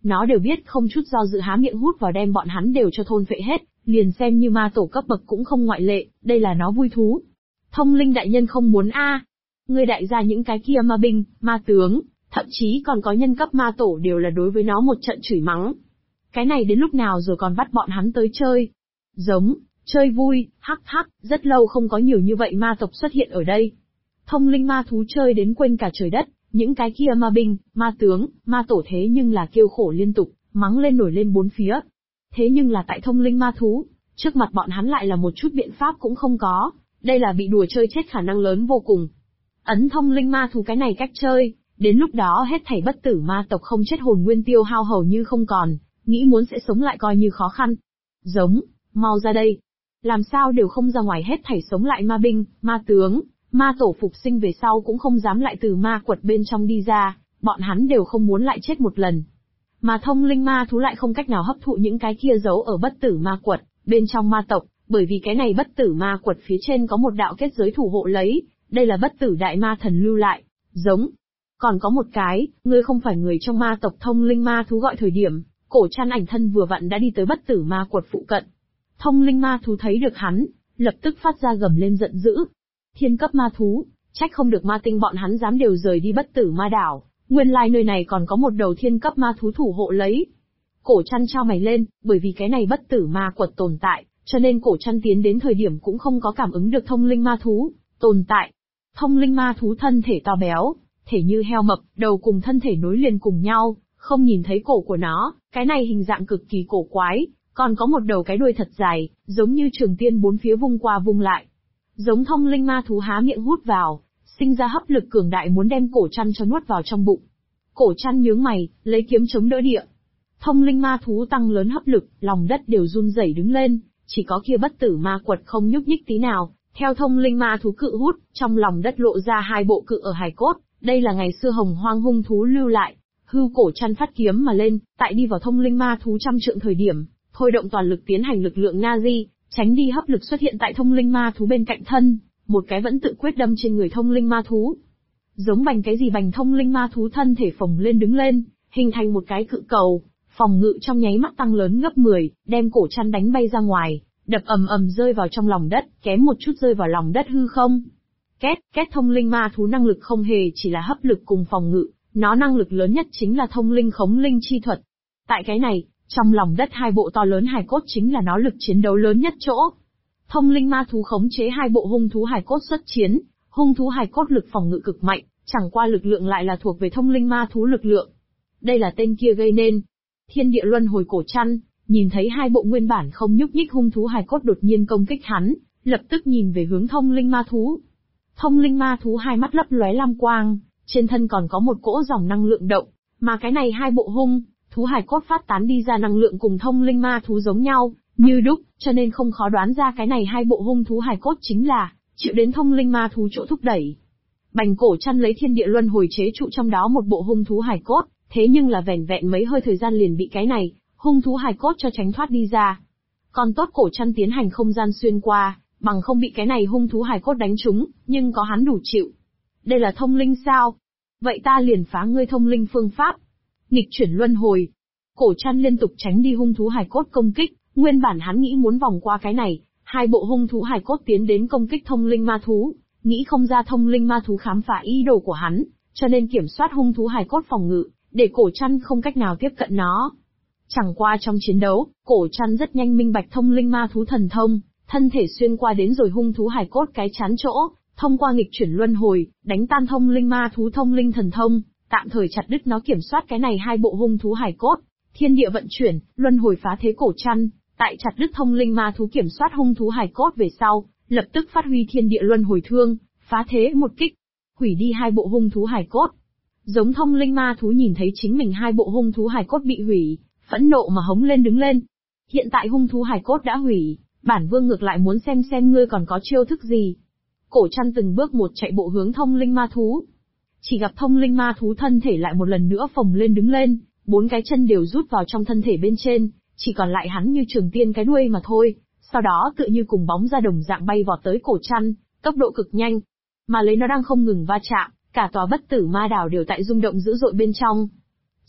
Nó đều biết không chút do dự há miệng hút vào đem bọn hắn đều cho thôn phệ hết, liền xem như ma tổ cấp bậc cũng không ngoại lệ, đây là nó vui thú. Thông linh đại nhân không muốn Ngươi đại gia những cái kia ma binh, ma tướng, thậm chí còn có nhân cấp ma tổ đều là đối với nó một trận chửi mắng. Cái này đến lúc nào rồi còn bắt bọn hắn tới chơi? Giống, chơi vui, hắc hắc, rất lâu không có nhiều như vậy ma tộc xuất hiện ở đây. Thông linh ma thú chơi đến quên cả trời đất, những cái kia ma binh, ma tướng, ma tổ thế nhưng là kêu khổ liên tục, mắng lên nổi lên bốn phía. Thế nhưng là tại thông linh ma thú, trước mặt bọn hắn lại là một chút biện pháp cũng không có, đây là bị đùa chơi chết khả năng lớn vô cùng. Ấn thông linh ma thú cái này cách chơi, đến lúc đó hết thảy bất tử ma tộc không chết hồn nguyên tiêu hao hầu như không còn, nghĩ muốn sẽ sống lại coi như khó khăn. Giống, mau ra đây. Làm sao đều không ra ngoài hết thảy sống lại ma binh, ma tướng, ma tổ phục sinh về sau cũng không dám lại từ ma quật bên trong đi ra, bọn hắn đều không muốn lại chết một lần. Mà thông linh ma thú lại không cách nào hấp thụ những cái kia giấu ở bất tử ma quật, bên trong ma tộc, bởi vì cái này bất tử ma quật phía trên có một đạo kết giới thủ hộ lấy, đây là bất tử đại ma thần lưu lại. Giống. Còn có một cái, ngươi không phải người trong ma tộc thông linh ma thú gọi thời điểm, cổ chăn ảnh thân vừa vặn đã đi tới bất tử ma quật phụ cận. Thông linh ma thú thấy được hắn, lập tức phát ra gầm lên giận dữ. Thiên cấp ma thú, trách không được ma tinh bọn hắn dám đều rời đi bất tử ma đảo, nguyên lai nơi này còn có một đầu thiên cấp ma thú thủ hộ lấy. Cổ chăn trao mày lên, bởi vì cái này bất tử ma quật tồn tại, cho nên cổ chăn tiến đến thời điểm cũng không có cảm ứng được thông linh ma thú tồn tại. Thông linh ma thú thân thể to béo, thể như heo mập, đầu cùng thân thể nối liền cùng nhau, không nhìn thấy cổ của nó, cái này hình dạng cực kỳ cổ quái, còn có một đầu cái đuôi thật dài, giống như trường tiên bốn phía vung qua vung lại. Giống thông linh ma thú há miệng hút vào, sinh ra hấp lực cường đại muốn đem cổ chăn cho nuốt vào trong bụng. Cổ chăn nhướng mày, lấy kiếm chống đỡ địa. Thông linh ma thú tăng lớn hấp lực, lòng đất đều run rẩy đứng lên, chỉ có kia bất tử ma quật không nhúc nhích tí nào. Theo thông linh ma thú cự hút, trong lòng đất lộ ra hai bộ cự ở hài cốt, đây là ngày xưa hồng hoang hung thú lưu lại. Hưu cổ chăn phát kiếm mà lên, tại đi vào thông linh ma thú trăm trượng thời điểm, thôi động toàn lực tiến hành lực lượng Nazi, tránh đi hấp lực xuất hiện tại thông linh ma thú bên cạnh thân, một cái vẫn tự quyết đâm trên người thông linh ma thú. Giống bành cái gì bành thông linh ma thú thân thể phồng lên đứng lên, hình thành một cái cự cầu, phòng ngự trong nháy mắt tăng lớn gấp 10, đem cổ chăn đánh bay ra ngoài. Đập ầm ầm rơi vào trong lòng đất, kém một chút rơi vào lòng đất hư không. Két thông linh ma thú năng lực không hề chỉ là hấp lực cùng phòng ngự, nó năng lực lớn nhất chính là thông linh khống linh chi thuật. Tại cái này, trong lòng đất hai bộ to lớn hài cốt chính là nó lực chiến đấu lớn nhất chỗ. Thông linh ma thú khống chế hai bộ hung thú hài cốt xuất chiến, hung thú hài cốt lực phòng ngự cực mạnh, chẳng qua lực lượng lại là thuộc về thông linh ma thú lực lượng. Đây là tên kia gây nên. Thiên địa luân hồi cổ chăn. Nhìn thấy hai bộ nguyên bản không nhúc nhích hung thú hài cốt đột nhiên công kích hắn, lập tức nhìn về hướng thông linh ma thú. Thông linh ma thú hai mắt lấp lóe lam quang, trên thân còn có một cỗ dòng năng lượng động, mà cái này hai bộ hung thú hài cốt phát tán đi ra năng lượng cùng thông linh ma thú giống nhau, như đúc, cho nên không khó đoán ra cái này hai bộ hung thú hài cốt chính là chịu đến thông linh ma thú chỗ thúc đẩy. Bành cổ chăn lấy thiên địa luân hồi chế trụ trong đó một bộ hung thú hài cốt, thế nhưng là vẻn vẹn mấy hơi thời gian liền bị cái này hung thú hài cốt cho tránh thoát đi ra. Còn tốt cổ chăn tiến hành không gian xuyên qua, bằng không bị cái này hung thú hài cốt đánh trúng, nhưng có hắn đủ chịu. Đây là thông linh sao? Vậy ta liền phá ngươi thông linh phương pháp. Nghịch chuyển luân hồi. Cổ chăn liên tục tránh đi hung thú hài cốt công kích, nguyên bản hắn nghĩ muốn vòng qua cái này, hai bộ hung thú hài cốt tiến đến công kích thông linh ma thú, nghĩ không ra thông linh ma thú khám phá ý đồ của hắn, cho nên kiểm soát hung thú hài cốt phòng ngự, để cổ chăn không cách nào tiếp cận nó. Chẳng qua trong chiến đấu, cổ chăn rất nhanh minh bạch thông linh ma thú thần thông, thân thể xuyên qua đến rồi hung thú hài cốt cái chán chỗ, thông qua nghịch chuyển luân hồi, đánh tan thông linh ma thú thông linh thần thông, tạm thời chặt đứt nó kiểm soát cái này hai bộ hung thú hài cốt. Thiên địa vận chuyển, luân hồi phá thế cổ chăn, tại chặt đứt thông linh ma thú kiểm soát hung thú hài cốt về sau, lập tức phát huy thiên địa luân hồi thương, phá thế một kích, hủy đi hai bộ hung thú hài cốt. Giống thông linh ma thú nhìn thấy chính mình hai bộ hung thú hài cốt bị hủy, phẫn nộ mà hống lên đứng lên. Hiện tại hung thú hài cốt đã hủy, bản vương ngược lại muốn xem ngươi còn có chiêu thức gì. Cổ chăn từng bước một chạy bộ hướng thông linh ma thú. Chỉ gặp thông linh ma thú thân thể lại một lần nữa phồng lên đứng lên, bốn cái chân đều rút vào trong thân thể bên trên, chỉ còn lại hắn như trường tiên cái đuôi mà thôi, sau đó tựa như cùng bóng ra đồng dạng bay vọt tới cổ chăn, tốc độ cực nhanh. Mà lấy nó đang không ngừng va chạm, cả tòa bất tử ma đảo đều tại rung động dữ dội bên trong.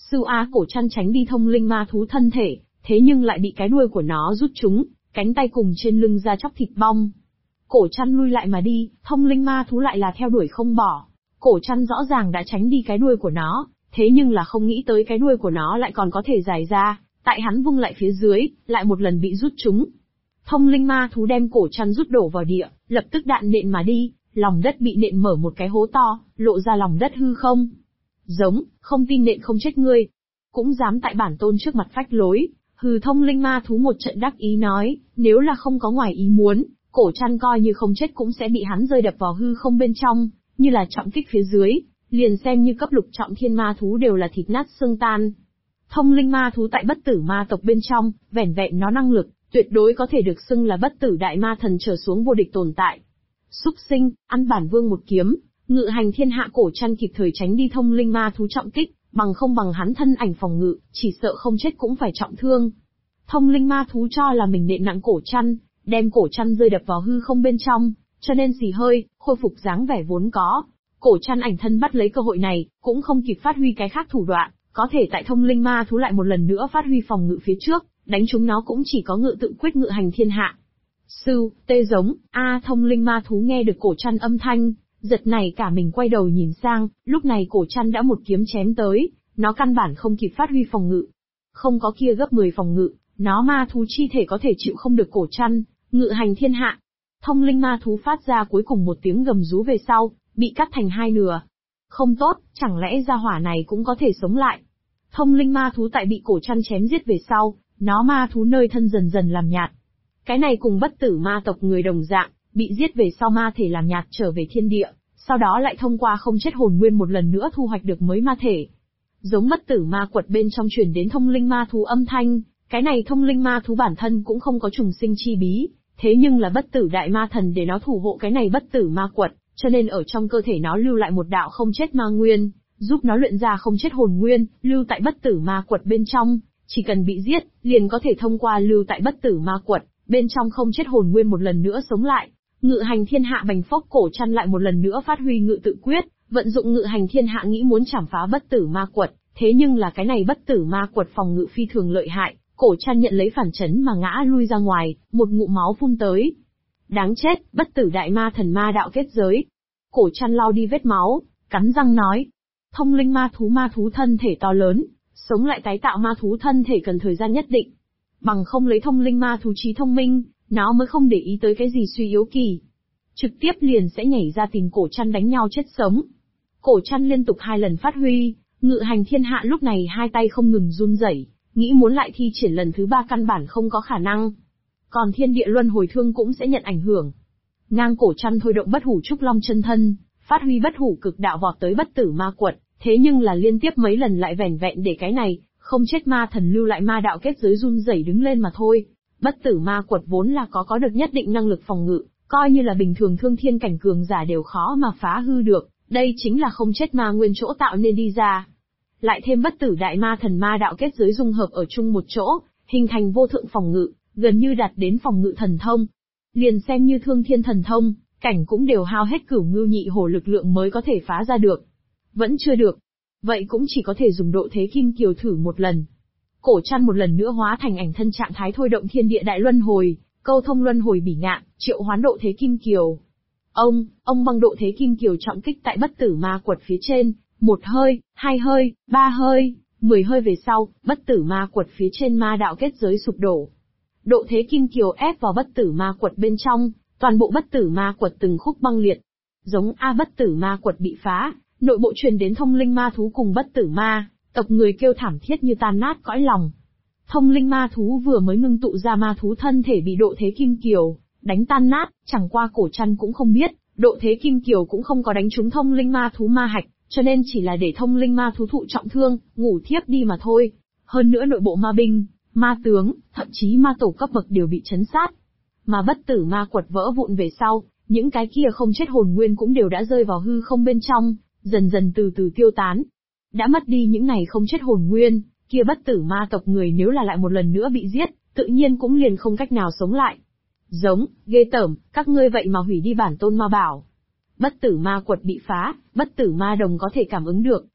Sư A Cổ Trăn tránh đi thông linh ma thú thân thể, thế nhưng lại bị cái đuôi của nó rút trúng, cánh tay cùng trên lưng ra chóc thịt bong. Cổ Trăn lui lại mà đi, thông linh ma thú lại là theo đuổi không bỏ. Cổ Trăn rõ ràng đã tránh đi cái đuôi của nó, thế nhưng là không nghĩ tới cái đuôi của nó lại còn có thể dài ra, tại hắn vung lại phía dưới, lại một lần bị rút trúng. Thông linh ma thú đem Cổ Trăn rút đổ vào địa, lập tức đạn nện mà đi, lòng đất bị nện mở một cái hố to, lộ ra lòng đất hư không. Giống, không tin nện không chết ngươi. Cũng dám tại bản tôn trước mặt phách lối, hừ. Thông linh ma thú một trận đắc ý nói, nếu là không có ngoài ý muốn, Cổ Trăn coi như không chết cũng sẽ bị hắn rơi đập vào hư không bên trong, như là trọng kích phía dưới, liền xem như cấp lục trọng thiên ma thú đều là thịt nát xương tan. Thông linh ma thú tại bất tử ma tộc bên trong, vẻn vẹn nó năng lực, tuyệt đối có thể được xưng là bất tử đại ma thần trở xuống vô địch tồn tại. Súc sinh, ăn bản vương một kiếm, ngự hành thiên hạ. Cổ Trăn kịp thời tránh đi thông linh ma thú trọng kích, bằng không bằng hắn thân ảnh phòng ngự, chỉ sợ không chết cũng phải trọng thương. Thông linh ma thú cho là mình nện nặng Cổ Trăn, đem Cổ Trăn rơi đập vào hư không bên trong, cho nên xì hơi, khôi phục dáng vẻ vốn có. Cổ Trăn ảnh thân bắt lấy cơ hội này, cũng không kịp phát huy cái khác thủ đoạn, có thể tại thông linh ma thú lại một lần nữa phát huy phòng ngự phía trước, đánh chúng nó cũng chỉ có ngự tự quyết ngự hành thiên hạ. Sư, tê giống, thông linh ma thú nghe được Cổ Trăn âm thanh, giật này cả mình quay đầu nhìn sang, lúc này Cổ Trăn đã một kiếm chém tới, nó căn bản không kịp phát huy phòng ngự. Không có kia gấp 10 phòng ngự, nó ma thú chi thể có thể chịu không được Cổ Trăn, ngự hành thiên hạ. Thông linh ma thú phát ra cuối cùng một tiếng gầm rú về sau, bị cắt thành hai nửa. Không tốt, chẳng lẽ gia hỏa này cũng có thể sống lại? Thông linh ma thú tại bị Cổ Trăn chém giết về sau, nó ma thú nơi thân dần dần làm nhạt. Cái này cùng bất tử ma tộc người đồng dạng, bị giết về sau ma thể làm nhạt trở về thiên địa, sau đó lại thông qua không chết hồn nguyên một lần nữa thu hoạch được mới ma thể. Giống bất tử ma quật bên trong truyền đến thông linh ma thú âm thanh, cái này thông linh ma thú bản thân cũng không có trùng sinh chi bí, thế nhưng là bất tử đại ma thần để nó thủ hộ cái này bất tử ma quật, cho nên ở trong cơ thể nó lưu lại một đạo không chết ma nguyên, giúp nó luyện ra không chết hồn nguyên, lưu tại bất tử ma quật bên trong, chỉ cần bị giết, liền có thể thông qua lưu tại bất tử ma quật, bên trong không chết hồn nguyên một lần nữa sống lại. Ngự hành thiên hạ bành phốc. Cổ Trăn lại một lần nữa phát huy ngự tự quyết, vận dụng ngự hành thiên hạ nghĩ muốn chảm phá bất tử ma quật, thế nhưng là cái này bất tử ma quật phòng ngự phi thường lợi hại, Cổ Trăn nhận lấy phản chấn mà ngã lui ra ngoài, một ngụm máu phun tới. Đáng chết, bất tử đại ma thần ma đạo kết giới. Cổ Trăn lau đi vết máu, cắn răng nói. Thông linh ma thú thân thể to lớn, sống lại tái tạo ma thú thân thể cần thời gian nhất định. Bằng không lấy thông linh ma thú trí thông minh, nó mới không để ý tới cái gì suy yếu kỳ. Trực tiếp liền sẽ nhảy ra tìm Cổ Trăn đánh nhau chết sống. Cổ Trăn liên tục 2 lần phát huy, ngự hành thiên hạ lúc này 2 tay không ngừng run rẩy, nghĩ muốn lại thi triển lần thứ 3 căn bản không có khả năng. Còn thiên địa luân hồi thương cũng sẽ nhận ảnh hưởng. Ngang Cổ Trăn thôi động bất hủ trúc long chân thân, phát huy bất hủ cực đạo vọt tới bất tử ma quật, thế nhưng là liên tiếp mấy lần lại vẻn vẹn để cái này, không chết ma thần lưu lại ma đạo kết giới run rẩy đứng lên mà thôi. Bất tử ma quật vốn là có được nhất định năng lực phòng ngự, coi như là bình thường thương thiên cảnh cường giả đều khó mà phá hư được, đây chính là không chết ma nguyên chỗ tạo nên đi ra. Lại thêm bất tử đại ma thần ma đạo kết giới dung hợp ở chung một chỗ, hình thành vô thượng phòng ngự, gần như đạt đến phòng ngự thần thông. Liền xem như thương thiên thần thông, cảnh cũng đều hao hết cửu ngưu nhị hổ lực lượng mới có thể phá ra được. Vẫn chưa được. Vậy cũng chỉ có thể dùng độ thế kim kiều thử một lần. Cổ Trăn một lần nữa hóa thành ảnh thân trạng thái thôi động thiên địa đại luân hồi, câu thông luân hồi bỉ ngạn, triệu hoán độ thế kim kiều. Ông bằng độ thế kim kiều trọng kích tại bất tử ma quật phía trên, 1 hơi, 2 hơi, 3 hơi, 10 hơi về sau, bất tử ma quật phía trên ma đạo kết giới sụp đổ. Độ thế kim kiều ép vào bất tử ma quật bên trong, toàn bộ bất tử ma quật từng khúc băng liệt. Giống bất tử ma quật bị phá, nội bộ truyền đến thông linh ma thú cùng bất tử ma tộc người kêu thảm thiết như tan nát cõi lòng. Thông linh ma thú vừa mới ngưng tụ ra ma thú thân thể bị độ thế kim kiều đánh tan nát, chẳng qua Cổ Trăn cũng không biết, độ thế kim kiều cũng không có đánh trúng thông linh ma thú ma hạch, cho nên chỉ là để thông linh ma thú thụ trọng thương, ngủ thiếp đi mà thôi. Hơn nữa nội bộ ma binh, ma tướng, thậm chí ma tổ cấp bậc đều bị chấn sát. Mà bất tử ma quật vỡ vụn về sau, những cái kia không chết hồn nguyên cũng đều đã rơi vào hư không bên trong, dần dần từ từ tiêu tán. Đã mất đi những này không chết hồn nguyên, kia bất tử ma tộc người nếu là lại một lần nữa bị giết, tự nhiên cũng liền không cách nào sống lại. Giống, ghê tởm, các ngươi vậy mà hủy đi bản tôn ma bảo. Bất tử ma quật bị phá, bất tử ma đồng có thể cảm ứng được,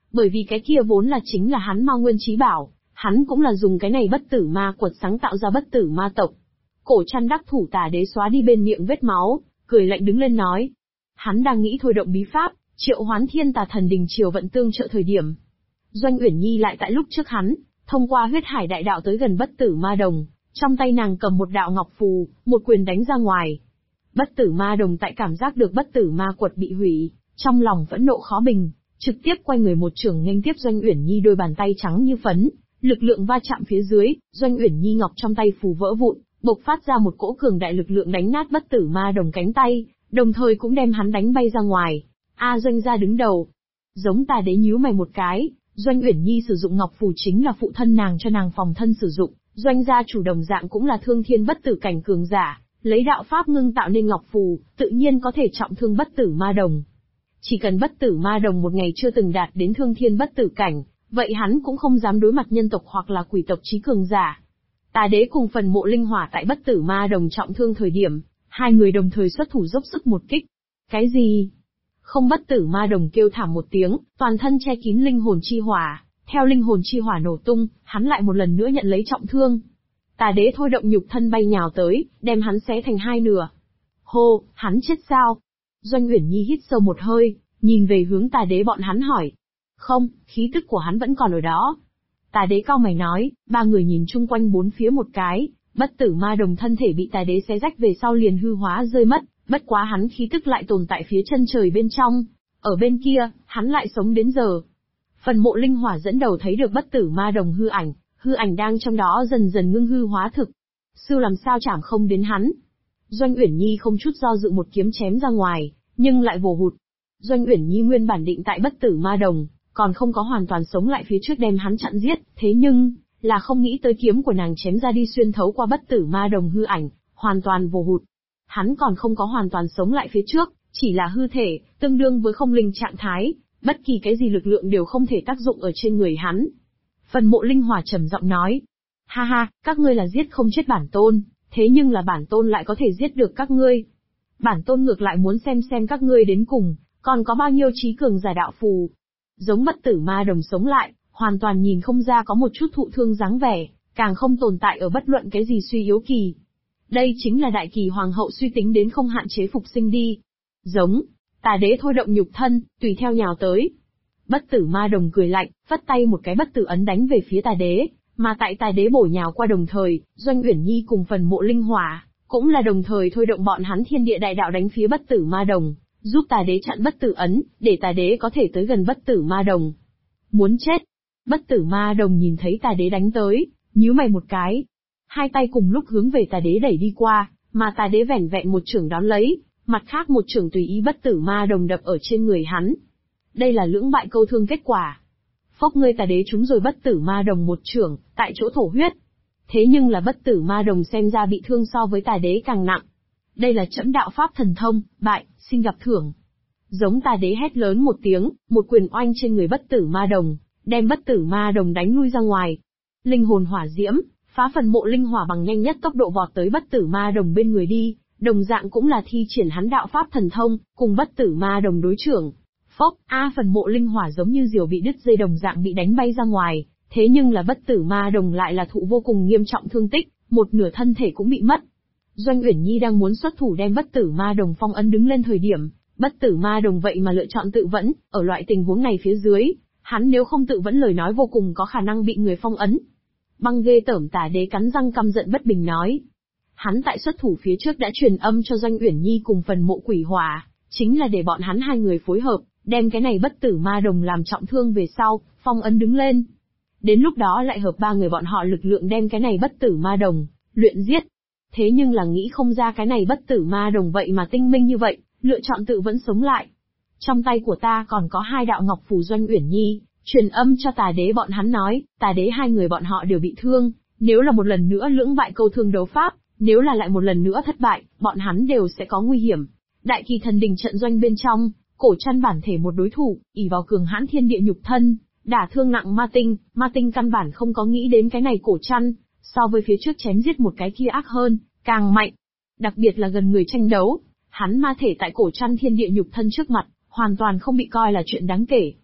Bởi vì cái kia vốn là chính là hắn Ma Nguyên Chí Bảo, hắn cũng là dùng cái này bất tử ma quật sáng tạo ra bất tử ma tộc. Cổ Trăn đắc thủ Tà Đế xóa đi bên miệng vết máu, cười lạnh đứng lên nói. Hắn đang nghĩ thôi động bí pháp, triệu hoán Thiên Tà Thần Đình Triều vận tương trợ thời điểm. Doanh Uyển Nhi lại tại lúc trước hắn, thông qua huyết hải đại đạo tới gần bất tử ma đồng, trong tay nàng cầm một đạo ngọc phù, một quyền đánh ra ngoài. Bất tử ma đồng tại cảm giác được bất tử ma quật bị hủy, trong lòng phẫn nộ khó bình, trực tiếp quay người một trường nghênh tiếp Doanh Uyển Nhi đôi bàn tay trắng như phấn, lực lượng va chạm phía dưới, Doanh Uyển Nhi ngọc trong tay phù vỡ vụn, bộc phát ra một cỗ cường đại lực lượng đánh nát bất tử ma đồng cánh tay, đồng thời cũng đem hắn đánh bay ra ngoài. Doanh gia đứng đầu. Giống Tà Đế nhíu mày một cái, Doanh Uyển Nhi sử dụng ngọc phù chính là phụ thân nàng cho nàng phòng thân sử dụng, Doanh gia chủ đồng dạng cũng là thương thiên bất tử cảnh cường giả, lấy đạo pháp ngưng tạo nên ngọc phù, tự nhiên có thể trọng thương bất tử ma đồng. Chỉ cần bất tử ma đồng một ngày chưa từng đạt đến thương thiên bất tử cảnh, vậy hắn cũng không dám đối mặt nhân tộc hoặc là quỷ tộc chí cường giả. Tà Đế cùng Phần Mộ Linh Hỏa tại bất tử ma đồng trọng thương thời điểm, hai người đồng thời xuất thủ dốc sức một kích. Cái gì? Không, bất tử ma đồng kêu thảm một tiếng, toàn thân che kín linh hồn chi hỏa, theo linh hồn chi hỏa nổ tung, hắn lại một lần nữa nhận lấy trọng thương. Tà Đế thôi động nhục thân bay nhào tới, đem hắn xé thành hai nửa. Hô, hắn chết sao? Doanh Uyển Nhi hít sâu một hơi, nhìn về hướng Tà Đế bọn hắn hỏi. Không, khí tức của hắn vẫn còn ở đó. Tà Đế cau mày nói, ba người nhìn chung quanh bốn phía một cái, bất tử ma đồng thân thể bị Tà Đế xé rách về sau liền hư hóa rơi mất, bất quá hắn khí tức lại tồn tại phía chân trời bên trong, ở bên kia, hắn lại sống đến giờ. Phần Mộ Linh Hỏa dẫn đầu thấy được bất tử ma đồng hư ảnh đang trong đó dần dần ngưng hư hóa thực. Sư làm sao chảm không đến hắn? Doanh Uyển Nhi không chút do dự một kiếm chém ra ngoài, nhưng lại vồ hụt. Doanh Uyển Nhi nguyên bản định tại bất tử ma đồng, còn không có hoàn toàn sống lại phía trước đem hắn chặn giết, thế nhưng, là không nghĩ tới kiếm của nàng chém ra đi xuyên thấu qua bất tử ma đồng hư ảnh, hoàn toàn vồ hụt. Hắn còn không có hoàn toàn sống lại phía trước, chỉ là hư thể, tương đương với không linh trạng thái, bất kỳ cái gì lực lượng đều không thể tác dụng ở trên người hắn. Phần Mộ Linh Hỏa trầm giọng nói, ha ha, các ngươi là giết không chết bản tôn, thế nhưng là bản tôn lại có thể giết được các ngươi. Bản tôn ngược lại muốn xem các ngươi đến cùng, còn có bao nhiêu trí cường giả đạo phù. Giống bất tử ma đồng sống lại, hoàn toàn nhìn không ra có một chút thụ thương dáng vẻ, càng không tồn tại ở bất luận cái gì suy yếu kỳ. Đây chính là đại kỳ hoàng hậu suy tính đến không hạn chế phục sinh đi. Giống, Tà Đế thôi động nhục thân, tùy theo nhào tới. Bất tử ma đồng cười lạnh, vất tay một cái bất tử ấn đánh về phía Tà Đế, mà tại Tà Đế bổ nhào qua đồng thời, Doanh Uyển Nhi cùng Phần Mộ Linh Hỏa, cũng là đồng thời thôi động bọn hắn thiên địa đại đạo đánh phía bất tử ma đồng, giúp Tà Đế chặn bất tử ấn, để Tà Đế có thể tới gần bất tử ma đồng. Muốn chết! Bất tử ma đồng nhìn thấy Tà Đế đánh tới, nhíu mày một cái. Hai tay cùng lúc hướng về Tà Đế đẩy đi qua, mà Tà Đế vẻn vẹn một chưởng đón lấy, mặt khác một chưởng tùy ý bất tử ma đồng đập ở trên người hắn. Đây là lưỡng bại câu thương kết quả. Phốc, ngươi Tà Đế trúng rồi bất tử ma đồng một chưởng, tại chỗ thổ huyết. Thế nhưng là bất tử ma đồng xem ra bị thương so với Tà Đế càng nặng. Đây là trẫm đạo pháp thần thông, bại, xin gặp thưởng. Giống Tà Đế hét lớn một tiếng, một quyền oanh trên người bất tử ma đồng, đem bất tử ma đồng đánh lui ra ngoài. Linh hồn hỏa diễm, phá Phần Mộ Linh Hỏa bằng nhanh nhất tốc độ vọt tới bất tử ma đồng bên người đi, đồng dạng cũng là thi triển hắn đạo pháp thần thông, cùng bất tử ma đồng đối trưởng. Phốc, Phần Mộ Linh Hỏa giống như diều bị đứt dây đồng dạng bị đánh bay ra ngoài, thế nhưng là bất tử ma đồng lại là thụ vô cùng nghiêm trọng thương tích, một nửa thân thể cũng bị mất. Doanh Uyển Nhi đang muốn xuất thủ đem bất tử ma đồng phong ấn đứng lên thời điểm, bất tử ma đồng vậy mà lựa chọn tự vẫn, ở loại tình huống này phía dưới, hắn nếu không tự vẫn lời nói vô cùng có khả năng bị người phong ấn. Băng ghê tởm, Tà Đế cắn răng căm giận bất bình nói. Hắn tại xuất thủ phía trước đã truyền âm cho Doanh Uyển Nhi cùng Phần Mộ Quỷ Hỏa, chính là để bọn hắn hai người phối hợp, đem cái này bất tử ma đồng làm trọng thương về sau, phong ấn đứng lên. Đến lúc đó lại hợp ba người bọn họ lực lượng đem cái này bất tử ma đồng, luyện giết. Thế nhưng là nghĩ không ra cái này bất tử ma đồng vậy mà tinh minh như vậy, lựa chọn tự vẫn sống lại. Trong tay của ta còn có hai đạo ngọc phù. Doanh Uyển Nhi truyền âm cho Tà Đế bọn hắn nói, Tà Đế hai người bọn họ đều bị thương, nếu là một lần nữa lưỡng bại câu thương đấu pháp, nếu là lại một lần nữa thất bại, bọn hắn đều sẽ có nguy hiểm. Đại kỳ thần đình trận doanh bên trong, Cổ Trăn bản thể một đối thủ, ỷ vào cường hãn thiên địa nhục thân, đả thương nặng Ma Tinh căn bản không có nghĩ đến cái này Cổ Trăn, so với phía trước chém giết một cái kia ác hơn, càng mạnh. Đặc biệt là gần người tranh đấu, hắn ma thể tại Cổ Trăn thiên địa nhục thân trước mặt, hoàn toàn không bị coi là chuyện đáng kể.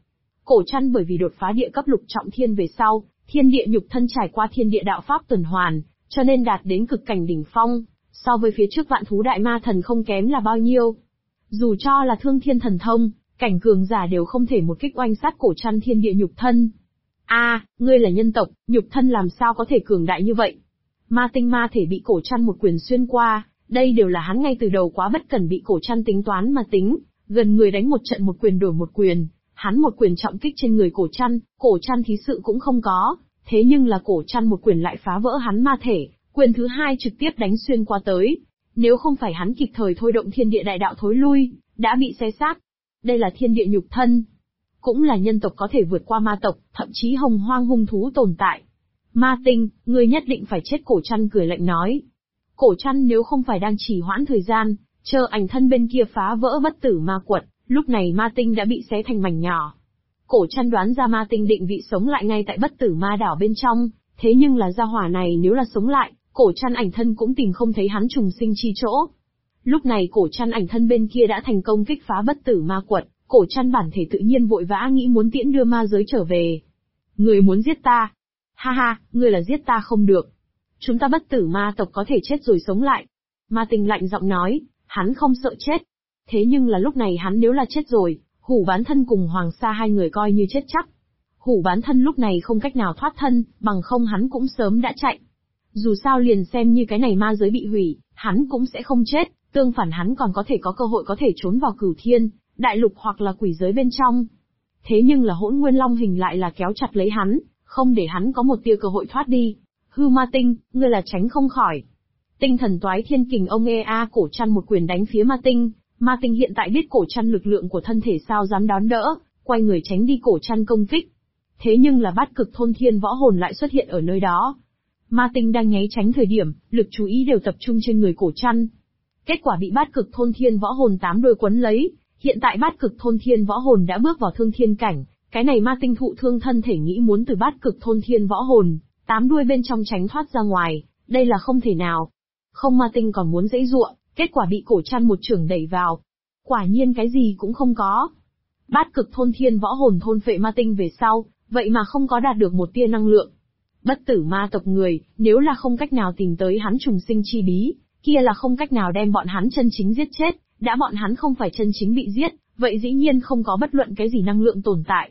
Cổ Trăn bởi vì đột phá địa cấp lục trọng thiên về sau, thiên địa nhục thân trải qua thiên địa đạo pháp tuần hoàn, cho nên đạt đến cực cảnh đỉnh phong, so với phía trước vạn thú đại ma thần không kém là bao nhiêu. Dù cho là thương thiên thần thông, cảnh cường giả đều không thể một kích oanh sát Cổ Trăn thiên địa nhục thân. Ngươi là nhân tộc, nhục thân làm sao có thể cường đại như vậy? Ma tinh ma thể bị Cổ Trăn một quyền xuyên qua, đây đều là hắn ngay từ đầu quá bất cẩn bị Cổ Trăn tính toán mà tính, gần người đánh một trận một quyền đổi một quyền, hắn một quyền trọng kích trên người Cổ Trăn thí sự cũng không có, thế nhưng là Cổ Trăn một quyền lại phá vỡ hắn ma thể, quyền thứ hai trực tiếp đánh xuyên qua tới. Nếu không phải hắn kịp thời thôi động thiên địa đại đạo thối lui, đã bị xé xác. Đây là thiên địa nhục thân. Cũng là nhân tộc có thể vượt qua ma tộc, thậm chí hồng hoang hung thú tồn tại. Ma tinh, ngươi nhất định phải chết, Cổ Trăn cười lạnh nói. Cổ Trăn nếu không phải đang trì hoãn thời gian, chờ ảnh thân bên kia phá vỡ bất tử ma quật, lúc này ma tinh đã bị xé thành mảnh nhỏ. Cổ Trăn đoán ra ma tinh định vị sống lại ngay tại bất tử ma đảo bên trong, thế nhưng là gia hỏa này nếu là sống lại, Cổ Trăn ảnh thân cũng tìm không thấy hắn trùng sinh chi chỗ. Lúc này Cổ Trăn ảnh thân bên kia đã thành công kích phá bất tử ma quật, Cổ Trăn bản thể tự nhiên vội vã nghĩ muốn tiễn đưa ma giới trở về. Người muốn giết ta? Ha ha, ngươi là giết ta không được. Chúng ta bất tử ma tộc có thể chết rồi sống lại. Ma tinh lạnh giọng nói, hắn không sợ chết. Thế nhưng là lúc này hắn nếu là chết rồi, Hủ Bán Thân cùng Hoàng Sa hai người coi như chết chắc. Hủ Bán Thân lúc này không cách nào thoát thân, bằng không hắn cũng sớm đã chạy. Dù sao liền xem như cái này ma giới bị hủy, hắn cũng sẽ không chết, tương phản hắn còn có thể có cơ hội có thể trốn vào Cửu Thiên, đại lục hoặc là quỷ giới bên trong. Thế nhưng là Hỗn Nguyên Long hình lại là kéo chặt lấy hắn, không để hắn có một tia cơ hội thoát đi. Hư Ma Tinh, ngươi là tránh không khỏi. Tinh thần toái thiên kình ông Cổ Trăn một quyền đánh phía Ma Tinh. Ma Tinh hiện tại biết Cổ Trăn lực lượng của thân thể sao dám đón đỡ, quay người tránh đi Cổ Trăn công kích. Thế nhưng là Bát Cực Thôn Thiên Võ Hồn lại xuất hiện ở nơi đó. Ma Tinh đang nháy tránh thời điểm, lực chú ý đều tập trung trên người Cổ Trăn. Kết quả bị Bát Cực Thôn Thiên Võ Hồn 8 đuôi quấn lấy, hiện tại Bát Cực Thôn Thiên Võ Hồn đã bước vào thương thiên cảnh, cái này Ma Tinh thụ thương thân thể nghĩ muốn từ Bát Cực Thôn Thiên Võ Hồn 8 đuôi bên trong tránh thoát ra ngoài, đây là không thể nào. Không, Ma Tinh còn muốn giãy giụa, kết quả bị Cổ Trăn một chưởng đẩy vào. Quả nhiên cái gì cũng không có. Bát Cực Thôn Thiên Võ Hồn thôn phệ Ma Tinh về sau, vậy mà không có đạt được một tia năng lượng. Bất tử ma tộc người, nếu là không cách nào tìm tới hắn trùng sinh chi bí, kia là không cách nào đem bọn hắn chân chính giết chết, đã bọn hắn không phải chân chính bị giết, vậy dĩ nhiên không có bất luận cái gì năng lượng tồn tại.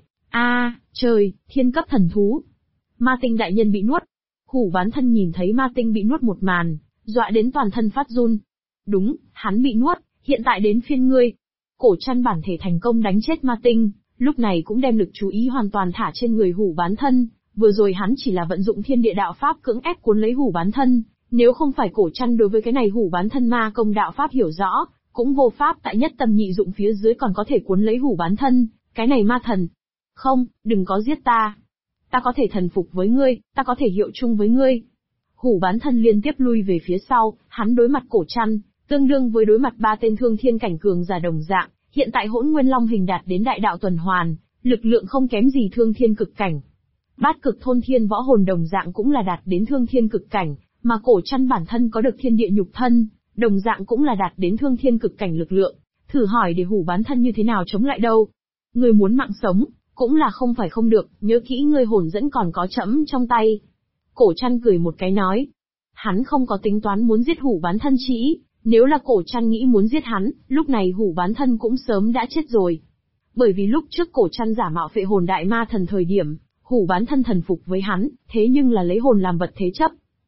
Trời, thiên cấp thần thú. Ma Tinh đại nhân bị nuốt. Hủ Bán Thân nhìn thấy Ma Tinh bị nuốt một màn, dọa đến toàn thân phát run. Đúng, hắn bị nuốt, hiện tại đến phiên ngươi. Cổ Trăn bản thể thành công đánh chết Ma Tinh, lúc này cũng đem lực chú ý hoàn toàn thả trên người Hủ Bán Thân. Vừa rồi hắn chỉ là vận dụng thiên địa đạo pháp cưỡng ép cuốn lấy Hủ Bán Thân, nếu không phải Cổ Trăn đối với cái này Hủ Bán Thân ma công đạo pháp hiểu rõ, cũng vô pháp tại nhất tâm nhị dụng phía dưới còn có thể cuốn lấy Hủ Bán Thân, cái này ma thần. Không, đừng có giết ta. Ta có thể thần phục với ngươi, ta có thể hiệu chung với ngươi. Hủ Bán Thân liên tiếp lui về phía sau, hắn đối mặt Cổ Trăn, tương đương với đối mặt 3 tên thương thiên cảnh cường giả đồng dạng, hiện tại Hỗn Nguyên Long hình đạt đến đại đạo tuần hoàn, lực lượng không kém gì thương thiên cực cảnh. Bát Cực Thôn Thiên Võ Hồn đồng dạng cũng là đạt đến thương thiên cực cảnh, mà Cổ Trăn bản thân có được thiên địa nhục thân, đồng dạng cũng là đạt đến thương thiên cực cảnh lực lượng. Thử hỏi để Hủ Bán Thân như thế nào chống lại đâu? Ngươi muốn mạng sống, cũng là không phải không được, nhớ kỹ ngươi hồn dẫn còn có trẫm trong tay. Cổ Trăn cười một cái nói. Hắn không có tính toán muốn giết Hủ Bán Thân chỉ, nếu là Cổ Trăn nghĩ muốn giết hắn, lúc này Hủ Bán Thân cũng sớm đã chết rồi. Bởi vì lúc trước Cổ Trăn giả mạo phệ hồn đại ma thần thời điểm, Hủ Bán Thân thần phục với hắn, thế nhưng là lấy hồn làm vật thế chấp.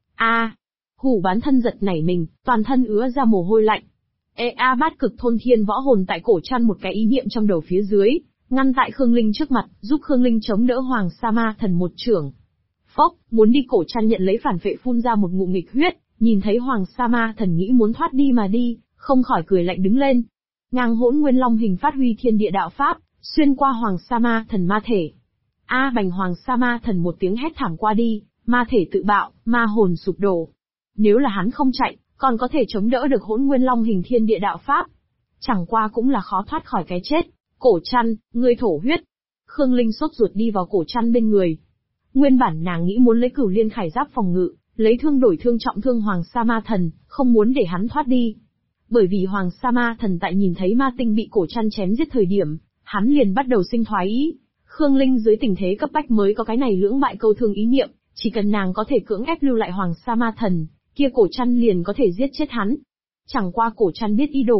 Hủ Bán Thân giật nảy mình, toàn thân ứa ra mồ hôi lạnh. Bát Cực Thôn Thiên Võ Hồn tại Cổ Trăn một cái ý niệm trong đầu phía dưới, ngăn tại Khương Linh trước mặt, giúp Khương Linh chống đỡ Hoàng Sa Ma Thần một chưởng. Phốc, muốn đi Cổ Trăn nhận lấy phản phệ phun ra một ngụm nghịch huyết, nhìn thấy Hoàng Sa Ma Thần nghĩ muốn thoát đi mà đi, không khỏi cười lạnh đứng lên. Ngang Hỗn Nguyên Long hình phát huy thiên địa đạo pháp, xuyên qua Hoàng Sa Ma Thần ma thể. Bành Hoàng Sa Ma Thần một tiếng hét thảm qua đi, ma thể tự bạo, ma hồn sụp đổ. Nếu là hắn không chạy, còn có thể chống đỡ được Hỗn Nguyên Long hình thiên địa đạo pháp. Chẳng qua cũng là khó thoát khỏi cái chết. Cổ Trăn, ngươi thổ huyết. Khương Linh sốt ruột đi vào Cổ Trăn bên người. Nguyên bản nàng nghĩ muốn lấy Cửu Liên Khải Giáp phòng ngự, lấy thương đổi thương trọng thương Hoàng Sa Ma Thần, không muốn để hắn thoát đi. Bởi vì Hoàng Sa Ma Thần tại nhìn thấy Ma Tinh bị Cổ Trăn chém giết thời điểm, hắn liền bắt đầu sinh thoái ý. Khương Linh dưới tình thế cấp bách mới có cái này lưỡng bại câu thương ý niệm, chỉ cần nàng có thể cưỡng ép lưu lại Hoàng Sa Ma Thần, kia Cổ Trăn liền có thể giết chết hắn. Chẳng qua Cổ Trăn biết ý đồ